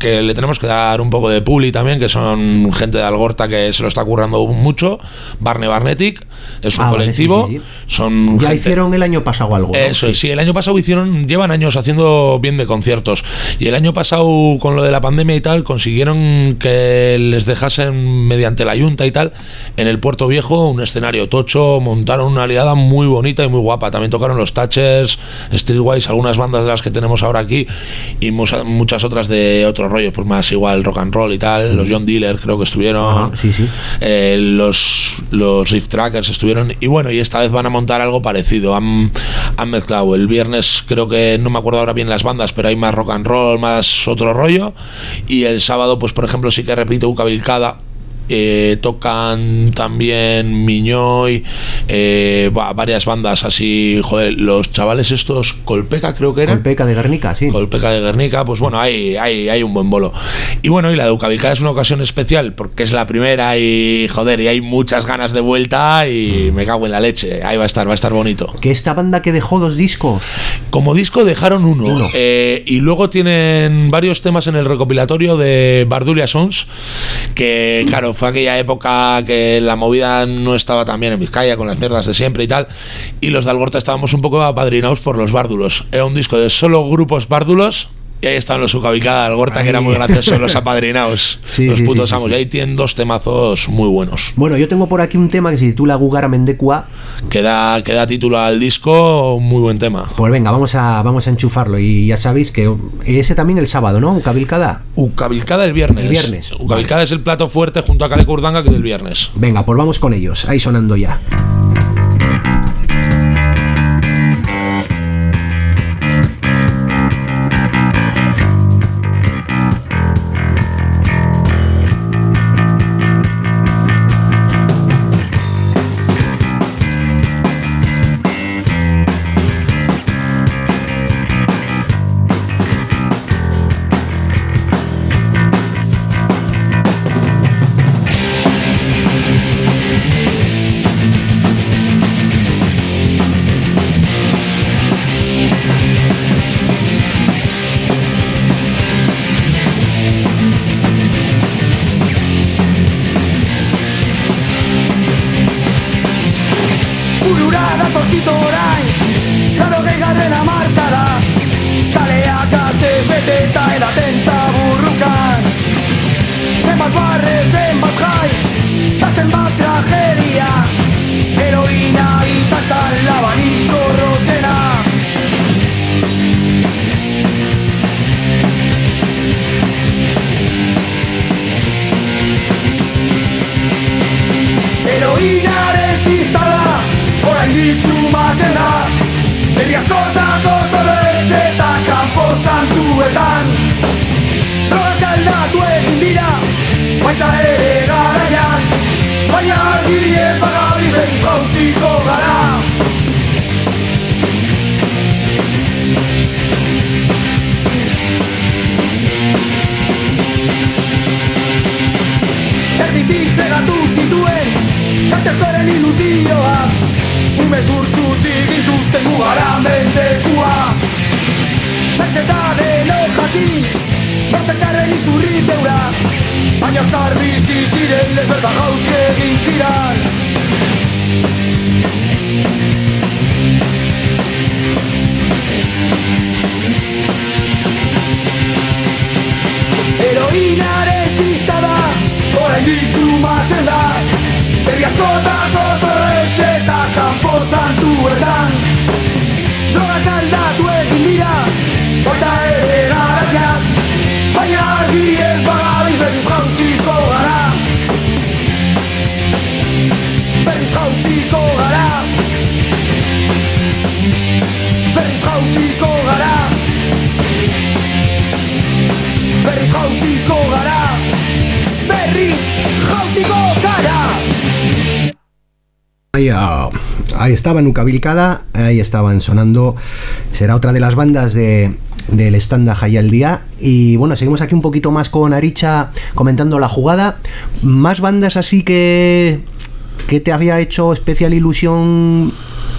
que le tenemos que dar un poco de publi también, que son gente de Algorta que se lo está currando mucho. Barnetic es un colectivo, sí. Son ya gente... hicieron el año pasado algo, ¿no? Eso es, sí, el año pasado llevan años haciendo bien de conciertos, y el año pasado con lo de la pandemia y tal consiguieron que les dejasen mediante la Junta y tal en el Puerto Viejo un escenario tocho, montaron una aliada muy bonita y muy guapa, también tocaron los Thatchers, Streetwise, algunas bandas de las que tenemos ahora aquí y muchas otras de otro rollo, pues más igual rock and roll y tal, los John Dealer creo que estuvieron, sí. Los Riff Trackers estuvieron, y bueno, y esta vez van a montar algo parecido, han mezclado el viernes, creo que no me acuerdo ahora bien las bandas, pero hay más rock and roll, más otro rollo, y el sábado pues por ejemplo sí que repite Ucabilcada. Tocan también Miñoy, varias bandas así, joder, los chavales estos, Colpeca creo que era. Colpeca de Guernica, sí. Colpeca de Guernica, pues bueno, hay un buen bolo. Y bueno, y la de Ucabilcada es una ocasión especial porque es la primera y joder, y hay muchas ganas de vuelta y me cago en la leche, ahí va a estar bonito. Que esta banda que dejó 2 discos. Como disco dejaron uno. Y luego tienen varios temas en el recopilatorio de Bardulia Sons, que claro, fue aquella época que la movida no estaba tan bien en Vizcaya con las mierdas de siempre y tal, y los de Algorta estábamos un poco apadrinados por los bárdulos. Era un disco de solo grupos bárdulos y ahí estaban los Ucabilcada de Algorta, que era muy gracioso, los apadrinados, los putos amos. Y ahí tienen 2 temazos muy buenos. Bueno, yo tengo por aquí un tema que se titula Gugara Mendekua, que da título al disco, muy buen tema. Pues venga, vamos a enchufarlo. Y ya sabéis que ese también el sábado, ¿no? Ucabilcada el viernes. Ucabilcada es el plato fuerte junto a Kale Kurdanga, que es el viernes. Venga, pues vamos con ellos, ahí sonando ya. Ahí estaban Ucabilcada, ahí estaban sonando. Será otra de las bandas del Estanda Jaya al Día. Y bueno, seguimos aquí un poquito más con Aricha comentando la jugada. Más bandas así que te había hecho especial ilusión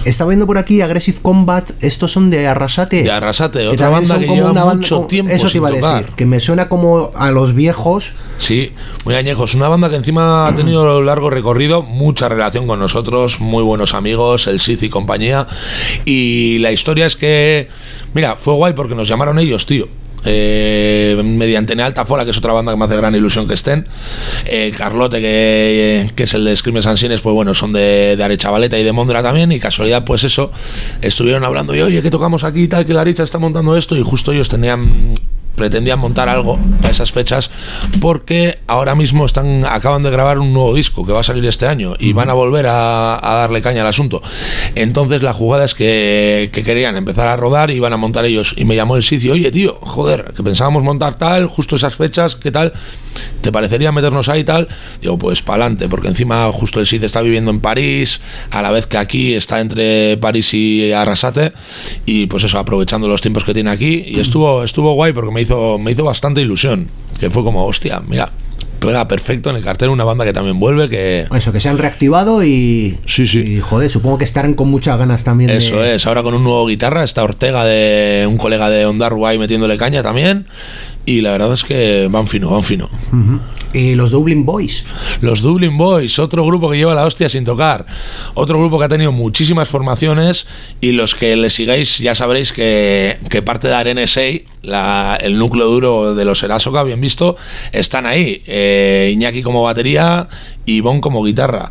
Estaba viendo por aquí Aggressive Combat, estos son de Arrasate. De Arrasate, otra banda que lleva mucho tiempo eso te iba sin a tocar. decir, que me suena como a los viejos. Sí, muy añejos. Una banda que encima ha tenido largo recorrido, mucha relación con nosotros, muy buenos amigos, el Sith y compañía. Y la historia es que, mira, fue guay porque nos llamaron ellos, tío. Mediante Alta Fola, que es otra banda que me hace gran ilusión que estén. Carlote, que es el de Screamers and Sines, pues bueno, son de Arechavaleta y de Mondra también. Y casualidad, pues eso, estuvieron hablando y oye, que tocamos aquí y tal, que la Arecha está montando esto. Y justo ellos pretendían montar algo a esas fechas porque ahora mismo acaban de grabar un nuevo disco que va a salir este año y van a volver a darle caña al asunto. Entonces la jugada es que querían empezar a rodar y iban a montar ellos, y me llamó el sitio, oye tío, joder, que pensábamos montar tal, justo esas fechas, ¿qué tal? ¿Te parecería meternos ahí y tal? Digo, pues pa'lante, porque encima justo el Sith está viviendo en París, a la vez que aquí está entre París y Arrasate, y pues eso, aprovechando los tiempos que tiene aquí, y estuvo guay porque me hizo bastante ilusión, que fue como, hostia, mira, pega perfecto en el cartel una banda que también vuelve, que eso, que se han reactivado y sí. Y joder, supongo que estarán con muchas ganas también. Eso es, ahora con un nuevo guitarra, está Ortega, de un colega de Ondarrua, ahí metiéndole caña también, y la verdad es que van fino. Uh-huh. Y los Dublin Boys. Los Dublin Boys, otro grupo que lleva la hostia sin tocar, otro grupo que ha tenido muchísimas formaciones, y los que le sigáis ya sabréis que parte de RNSA, el núcleo duro de los Erasoka, bien visto, están ahí. Iñaki como batería y Bon como guitarra.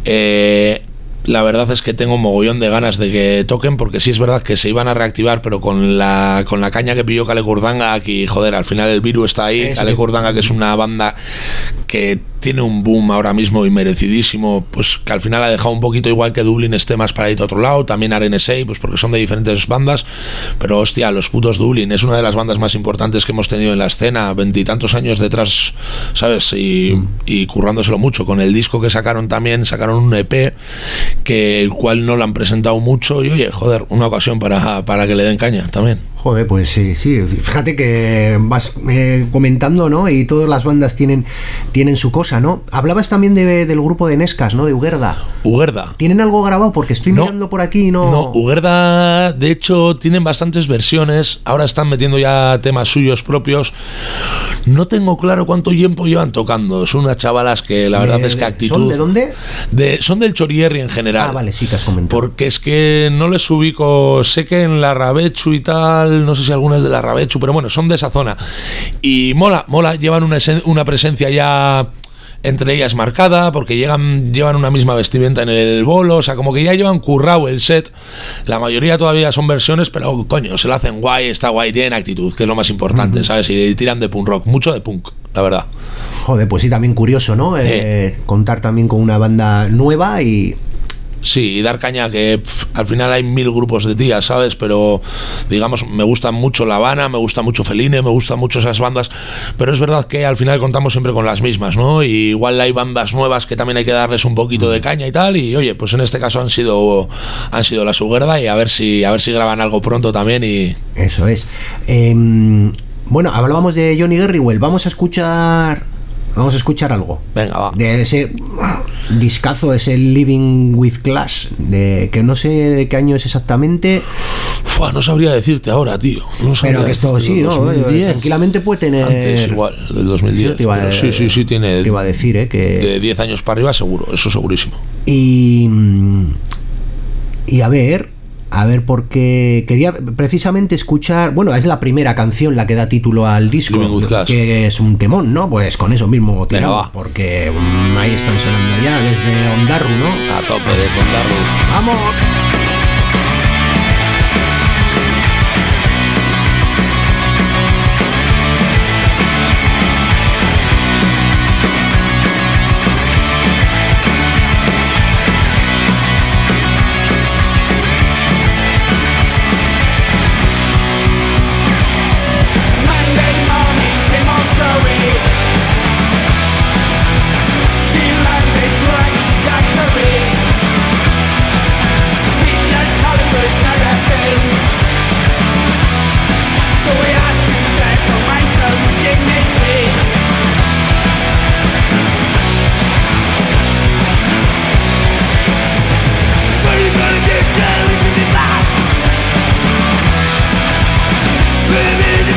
La verdad es que tengo un mogollón de ganas de que toquen, porque sí es verdad que se iban a reactivar, pero con la caña que pilló Kale Kurdanga, aquí, joder, al final el virus está ahí. Kale Kurdanga, que es una banda que tiene un boom ahora mismo y merecidísimo, pues que al final ha dejado un poquito, igual que Dublin esté más paradito a otro lado, también RNSA, pues porque son de diferentes bandas, pero hostia, los putos Dublin es una de las bandas más importantes que hemos tenido en la escena, 20 y tantos años detrás, ¿sabes? Y currándoselo mucho. Con el disco que sacaron un EP, que el cual no lo han presentado mucho, y oye, joder, una ocasión para que le den caña también. Joder, pues sí, fíjate que vas comentando, ¿no? Y todas las bandas tienen su cosa, ¿no? Hablabas también del grupo de Nescas, ¿no? De Uguerda. ¿Tienen algo grabado? Porque estoy mirando por aquí y no... No, Uguerda, de hecho, tienen bastantes versiones, ahora están metiendo ya temas suyos propios. No tengo claro cuánto tiempo llevan tocando, son unas chavalas que la verdad es que actitud... ¿Son de dónde? Son del Chorierri en general. Ah, vale, sí que has comentado. Porque es que no les ubico, sé que en la Rabechu y tal, no sé si algunas de la Rabechu, pero bueno, son de esa zona. Y mola, llevan una presencia ya entre ellas marcada, porque llevan una misma vestimenta en el bolo, o sea, como que ya llevan currado el set. La mayoría todavía son versiones, pero coño, se lo hacen guay, está guay, tienen actitud, que es lo más importante, ¿sabes? Y tiran de punk rock, mucho de punk, la verdad. Joder, pues sí, también curioso, ¿no? Contar también con una banda nueva y... Sí, y dar caña, que al final hay 1000 grupos de tías, ¿sabes? Pero, digamos, me gusta mucho La Habana, me gusta mucho Feline, me gustan mucho esas bandas, pero es verdad que al final contamos siempre con las mismas, ¿no? Y igual hay bandas nuevas que también hay que darles un poquito de caña y tal, y oye, pues en este caso han sido las Uguerda, y a ver si graban algo pronto también. Y eso es. Bueno, hablábamos de Johnny Garrywell, vamos a escuchar algo. Venga, va. De ese discazo, ese Living with Class, que no sé de qué año es exactamente. No sabría decirte ahora, tío. Pero que esto sí, ¿no? 2010. Tranquilamente puede tener... Antes igual, del 2010. Sí, tiene... Te iba a decir, que... De 10 años para arriba seguro, eso segurísimo. Y a ver, porque quería precisamente escuchar, bueno, es la primera canción la que da título al disco, que es un temón, ¿no? Pues con eso mismo tiramos, porque ahí están sonando ya desde Ondarru, ¿no? A tope desde Ondarru. ¡Vamos! Feel like they try to be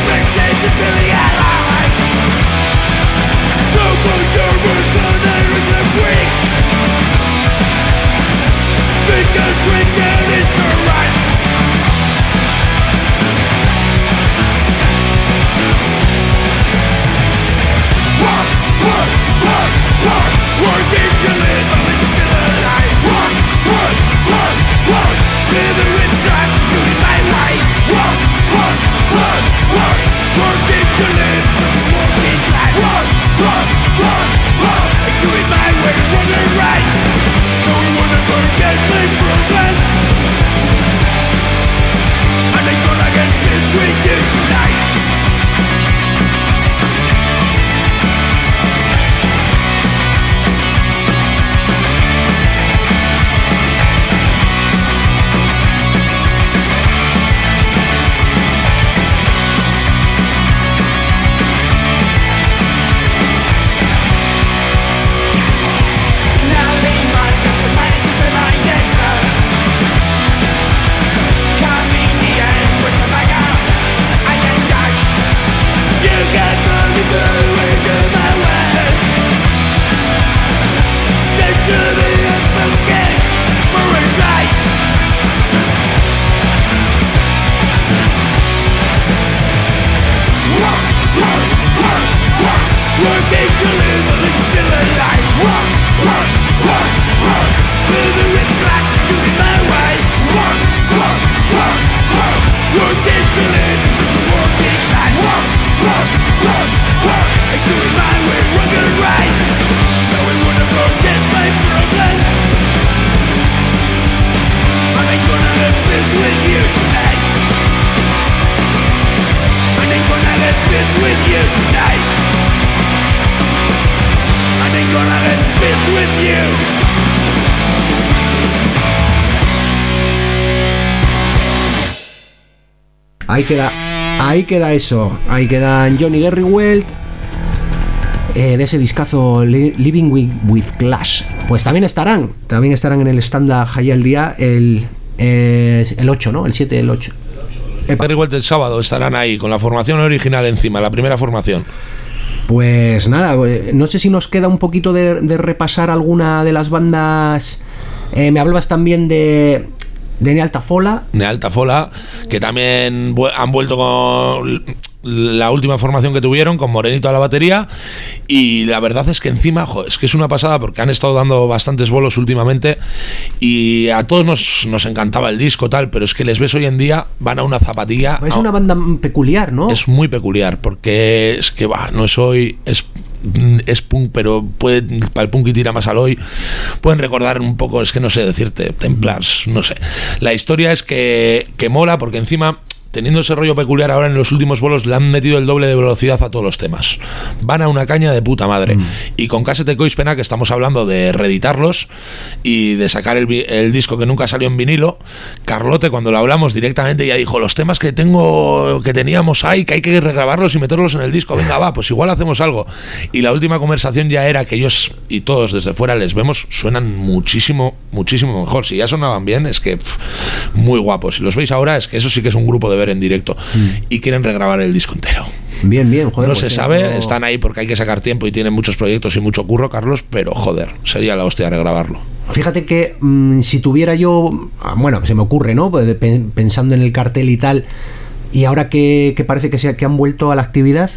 Ahí queda eso. Ahí quedan Johnny Garrywell de ese discazo Living with Clash. Pues también estarán en el stand Jai al Día el 8, ¿no? El 7 el 8. Garrywell del sábado estarán ahí con la formación original encima, la primera formación. Pues nada, no sé si nos queda un poquito de repasar alguna de las bandas. Me hablabas también de Nealtafola, que también han vuelto con la última formación que tuvieron, con Morenito a la batería, y la verdad es que encima, es que es una pasada porque han estado dando bastantes bolos últimamente y a todos nos encantaba el disco tal, pero es que les ves hoy en día, van a una zapatilla. Es una banda peculiar, ¿no? Es muy peculiar porque es que no es hoy, es punk, pero para el punk y tira más al hoy. Pueden recordar un poco, es que no sé decirte, Templars, no sé. La historia es que mola porque encima, teniendo ese rollo peculiar, ahora en los últimos bolos le han metido el doble de velocidad a todos los temas. Van a una caña de puta madre. Y con Cassette Coispena, que estamos hablando de reeditarlos y de sacar el disco que nunca salió en vinilo, Carlote, cuando lo hablamos directamente, ya dijo: los temas que teníamos ahí, que hay que regrabarlos y meterlos en el disco. Venga, va, pues igual hacemos algo. Y la última conversación ya era que ellos, y todos desde fuera les vemos, suenan muchísimo, muchísimo mejor. Si ya sonaban bien, es que muy guapos. Si los veis ahora, es que eso sí que es un grupo de ver en directo, y quieren regrabar el disco entero. Bien, joder. No se sabe, están ahí porque hay que sacar tiempo y tienen muchos proyectos y mucho curro, Carlos, pero joder, sería la hostia regrabarlo. Fíjate que si tuviera yo, bueno, se me ocurre, ¿no? Pensando en el cartel y tal, y ahora que parece que han vuelto a la actividad,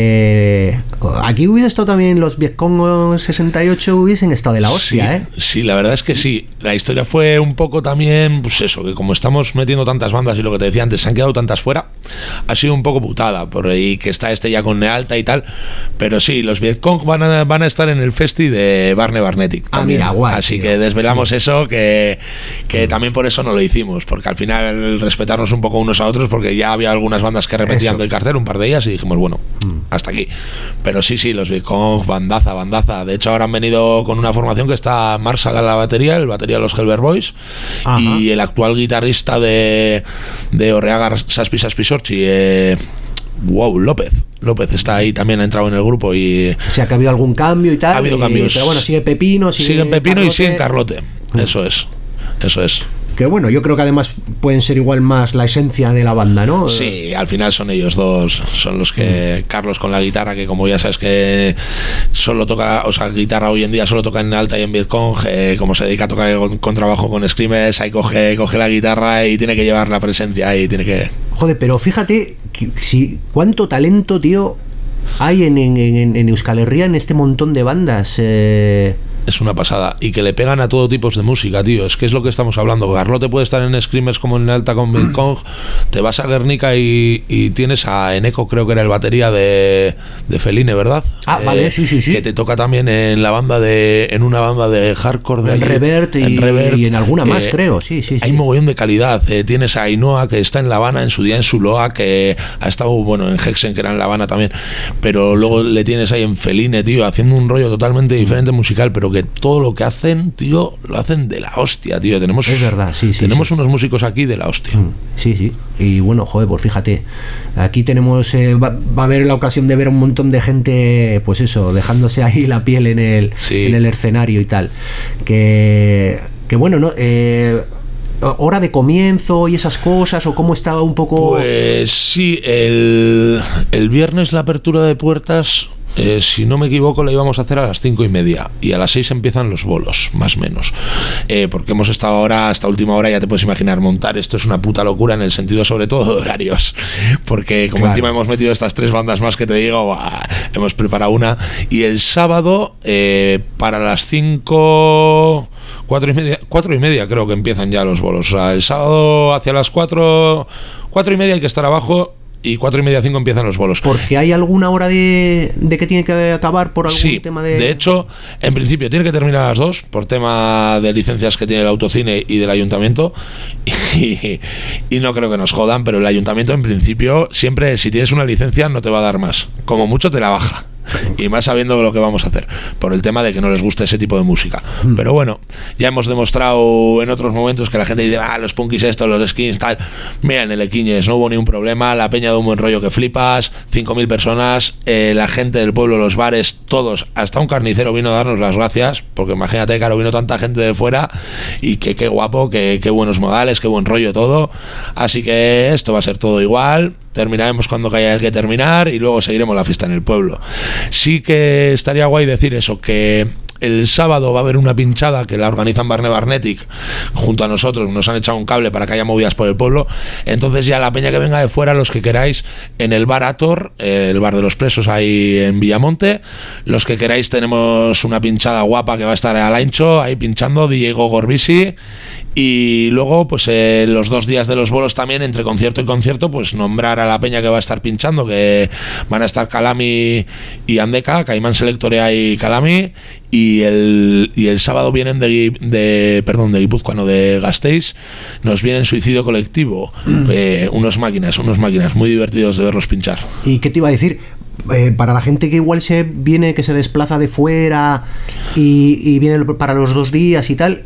aquí hubiera estado también los Vietcong 68, hubiesen estado de la hostia, ¿eh? Sí, la verdad es que sí. La historia fue un poco también, pues eso, que como estamos metiendo tantas bandas y lo que te decía antes, se han quedado tantas fuera, ha sido un poco putada, por ahí que está ya con Nealta y tal, pero sí, los Vietcong van a estar en el festi de Barney Barnetic también. Mira, guay. Así que desvelamos eso, que también por eso no lo hicimos, porque al final respetarnos un poco unos a otros, porque ya había algunas bandas que repetían del cartel, un par de ellas, y dijimos, bueno, hasta aquí. Pero sí, los Vietcong, bandaza. De hecho, ahora han venido con una formación que está Marshall a la batería, el batería de los Helber Boys, y el actual guitarrista de Orreaga Saspi Sorchi, López está ahí, también ha entrado en el grupo. Y o sea que ha habido algún cambio y tal. Ha hahabido cambios. Pero bueno, sigue Pepino, siguen Pepino Carlote. Y siguen Carlote. Eso es. Que bueno, yo creo que además pueden ser igual más la esencia de la banda, ¿no? Sí, al final son ellos dos, son los que... Carlos con la guitarra, que como ya sabes que solo toca, o sea, guitarra hoy en día solo toca en Alta y en Vietcong, como se dedica a tocar el contrabajo con Screamers, ahí coge la guitarra y tiene que llevar la presencia y tiene que... Joder, pero fíjate cuánto talento, tío, hay en Euskal Herria, en este montón de bandas. Es una pasada. Y que le pegan a todo tipo de música, tío. Es que es lo que estamos hablando. Garlote puede estar en Screamers como en Alta con Vietcong. Te vas a Guernica y tienes a Eneco, creo que era el batería de Feline, ¿verdad? Vale, sí. Que te toca también en una banda de hardcore de en Revert y en alguna más, creo. Sí. Hay mogollón de calidad. Tienes a Ainhoa, que está en La Habana, en su día en Zuloa, que ha estado, bueno, en Hexen, que era en La Habana también. Pero luego le tienes ahí en Feline, tío, haciendo un rollo totalmente diferente musical, pero que todo lo que hacen, tío, lo hacen de la hostia, tío. Es verdad, tenemos unos músicos aquí de la hostia. Sí. Y bueno, joder, pues fíjate, aquí tenemos, va a haber la ocasión de ver un montón de gente, pues eso, dejándose ahí la piel en el escenario y tal. Que bueno, ¿no? Hora de comienzo y esas cosas, o cómo estaba un poco... Pues sí, el viernes la apertura de puertas... si no me equivoco, la íbamos a hacer a las 5:30 y a las 6 empiezan los bolos, más o menos, porque hemos estado ahora hasta última hora, ya te puedes imaginar, montar esto es una puta locura en el sentido sobre todo de horarios, porque como encima hemos metido estas 3 bandas más que te digo, hemos preparado una, y el sábado para las 4:30 creo que empiezan ya los bolos. O sea, el sábado hacia las 4:30 hay que estar abajo, y 4:30, 5 empiezan los bolos. ¿Porque hay alguna hora de que tiene que acabar por algún tema de...? De hecho, en principio tiene que terminar a las 2 por tema de licencias que tiene el autocine y del ayuntamiento, y no creo que nos jodan, pero el ayuntamiento en principio siempre, si tienes una licencia, no te va a dar más, como mucho te la baja. Y más sabiendo lo que vamos a hacer, por el tema de que no les guste ese tipo de música. Pero bueno, ya hemos demostrado en otros momentos que la gente dice, los punkis estos, los skins, tal. Mira, en el Equiñes no hubo ni un problema, la peña de un buen rollo que flipas, 5.000 personas, la gente del pueblo, los bares, todos, hasta un carnicero vino a darnos las gracias, porque imagínate, claro, vino tanta gente de fuera, y que qué guapo, qué buenos modales, qué buen rollo todo. Así que esto va a ser todo igual. Terminaremos cuando haya que terminar y luego seguiremos la fiesta en el pueblo. Sí que estaría guay decir eso, que el sábado va a haber una pinchada que la organizan Barne Barnetic junto a nosotros, nos han echado un cable para que haya movidas por el pueblo. Entonces ya la peña que venga de fuera, los que queráis, en el bar Ator, el bar de los presos ahí en Villamonte, los que queráis tenemos una pinchada guapa que va a estar al ancho ahí pinchando, Diego Gorbisi. Y luego pues los 2 días de los bolos también, entre concierto y concierto, pues nombrar a la peña que va a estar pinchando, que van a estar Calami y Andeca, Caimán Selectorea y Calami, y el sábado vienen de Guipúzcoa, no, de Gasteiz, nos vienen Suicidio Colectivo, unos máquinas muy divertidos de verlos pinchar. ¿Y qué te iba a decir? Para la gente que igual que se desplaza de fuera y viene para los 2 días y tal,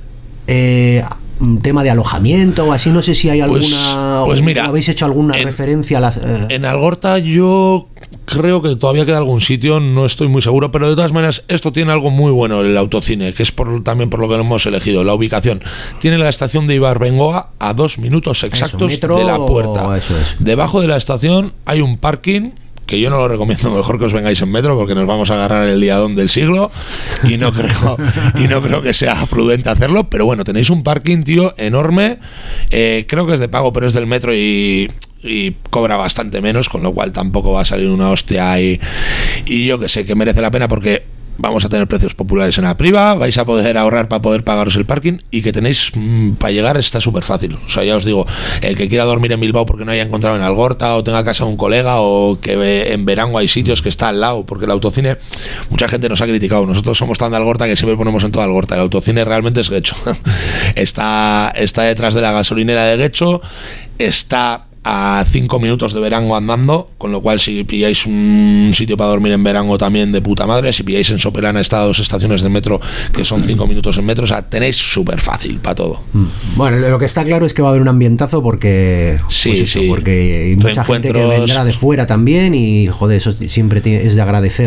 un tema de alojamiento o así, no sé si hay alguna... Pues mira, ¿habéis hecho alguna referencia a las...? En Algorta yo creo que todavía queda algún sitio, no estoy muy seguro, pero de todas maneras esto tiene algo muy bueno, el autocine, que es también por lo que lo hemos elegido, la ubicación. Tiene la estación de Ibarbengoa a 2 minutos exactos de la puerta. Eso es. Debajo de la estación hay un parking que yo no lo recomiendo, mejor que os vengáis en metro porque nos vamos a agarrar el liadón del siglo y no creo que sea prudente hacerlo, pero bueno, tenéis un parking, tío, enorme, creo que es de pago, pero es del metro y cobra bastante menos, con lo cual tampoco va a salir una hostia y yo que sé, que merece la pena porque vamos a tener precios populares en la priva, vais a poder ahorrar para poder pagaros el parking, y que tenéis para llegar está súper fácil. O sea, ya os digo, el que quiera dormir en Bilbao porque no haya encontrado en Algorta, o tenga casa de un colega, o que en Verango hay sitios que está al lado, porque el autocine, mucha gente nos ha criticado, nosotros somos tan de Algorta que siempre ponemos en toda Algorta, el autocine realmente es Guecho. está detrás de la gasolinera de Guecho, está a 5 minutos de Verango andando, con lo cual si pilláis un sitio para dormir en Verango también de puta madre, si pilláis en Sopelana está a 2 estaciones de metro que son 5 minutos en metro, o sea, tenéis súper fácil para todo. Bueno, lo que está claro es que va a haber un ambientazo porque porque hay mucha gente que vendrá de fuera también y joder, eso siempre es de agradecer, ¿no?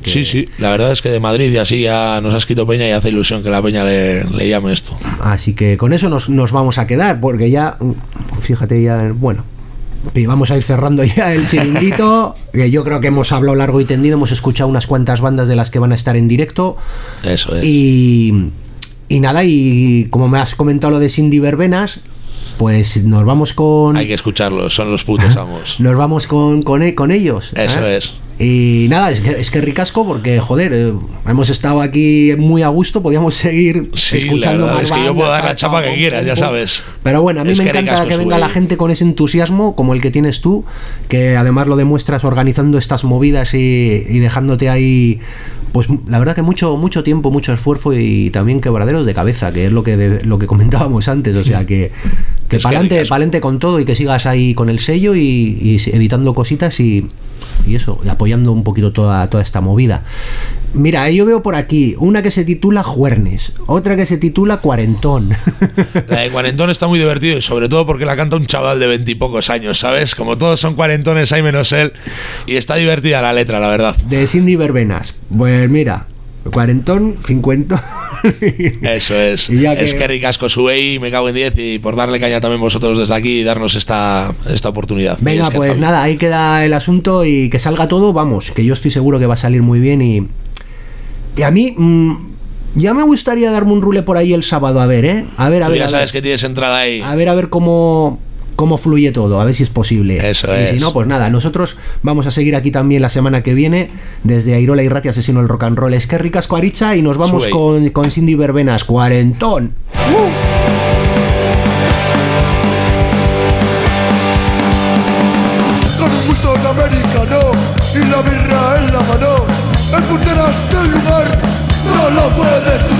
Sí, la verdad es que de Madrid y así ya nos ha escrito Peña y hace ilusión que la Peña le llame esto. Así que con eso nos vamos a quedar, porque ya, fíjate, ya, bueno, y vamos a ir cerrando ya el chiringuito, que yo creo que hemos hablado largo y tendido, hemos escuchado unas cuantas bandas de las que van a estar en directo. Eso es. Y nada, y como me has comentado lo de Cindy Verbenas, pues nos vamos con... Hay que escucharlos, son los putos amos. Nos vamos con ellos. Eso es. Y nada, es que ricasco porque, joder, hemos estado aquí muy a gusto, podíamos seguir escuchando más es que yo puedo dar la chapa que quieras, ya sabes. Pero bueno, a mí me encanta que venga la gente con ese entusiasmo como el que tienes tú, que además lo demuestras organizando estas movidas y dejándote ahí, pues la verdad que mucho tiempo, mucho esfuerzo y también quebraderos de cabeza, que es lo que comentábamos antes, o sea que pa'lante con todo y que sigas ahí con el sello y editando cositas y eso, y apoyando un poquito toda esta movida. Mira, yo veo por aquí una que se titula Juernes, otra que se titula Cuarentón. La de Cuarentón está muy divertido y sobre todo porque la canta un chaval de 20 y pocos años, ¿sabes? Como todos son cuarentones, hay menos él, y está divertida la letra, la verdad. De Cindy Verbenas. Pues mira, Cuarentón, 50. Eso es. Es que ricasco sube y me cago en 10 y por darle caña también vosotros desde aquí y darnos esta oportunidad. Venga, pues Javi, nada, ahí queda el asunto y que salga todo, vamos, que yo estoy seguro que va a salir muy bien y a mí ya me gustaría darme un rule por ahí el sábado, a ver, a ver. Ya sabes que tienes entrada ahí. A ver cómo fluye todo, a ver si es posible. Eso y si no, pues nada, nosotros vamos a seguir aquí también la semana que viene desde Airola y Ratia, Asesino del Rock and Roll. Es que ricasco Aritza y nos vamos con Cindy Verbenas, Cuarentón. Con un gusto americano y la birra en la mano, en punteras del lugar no lo puedes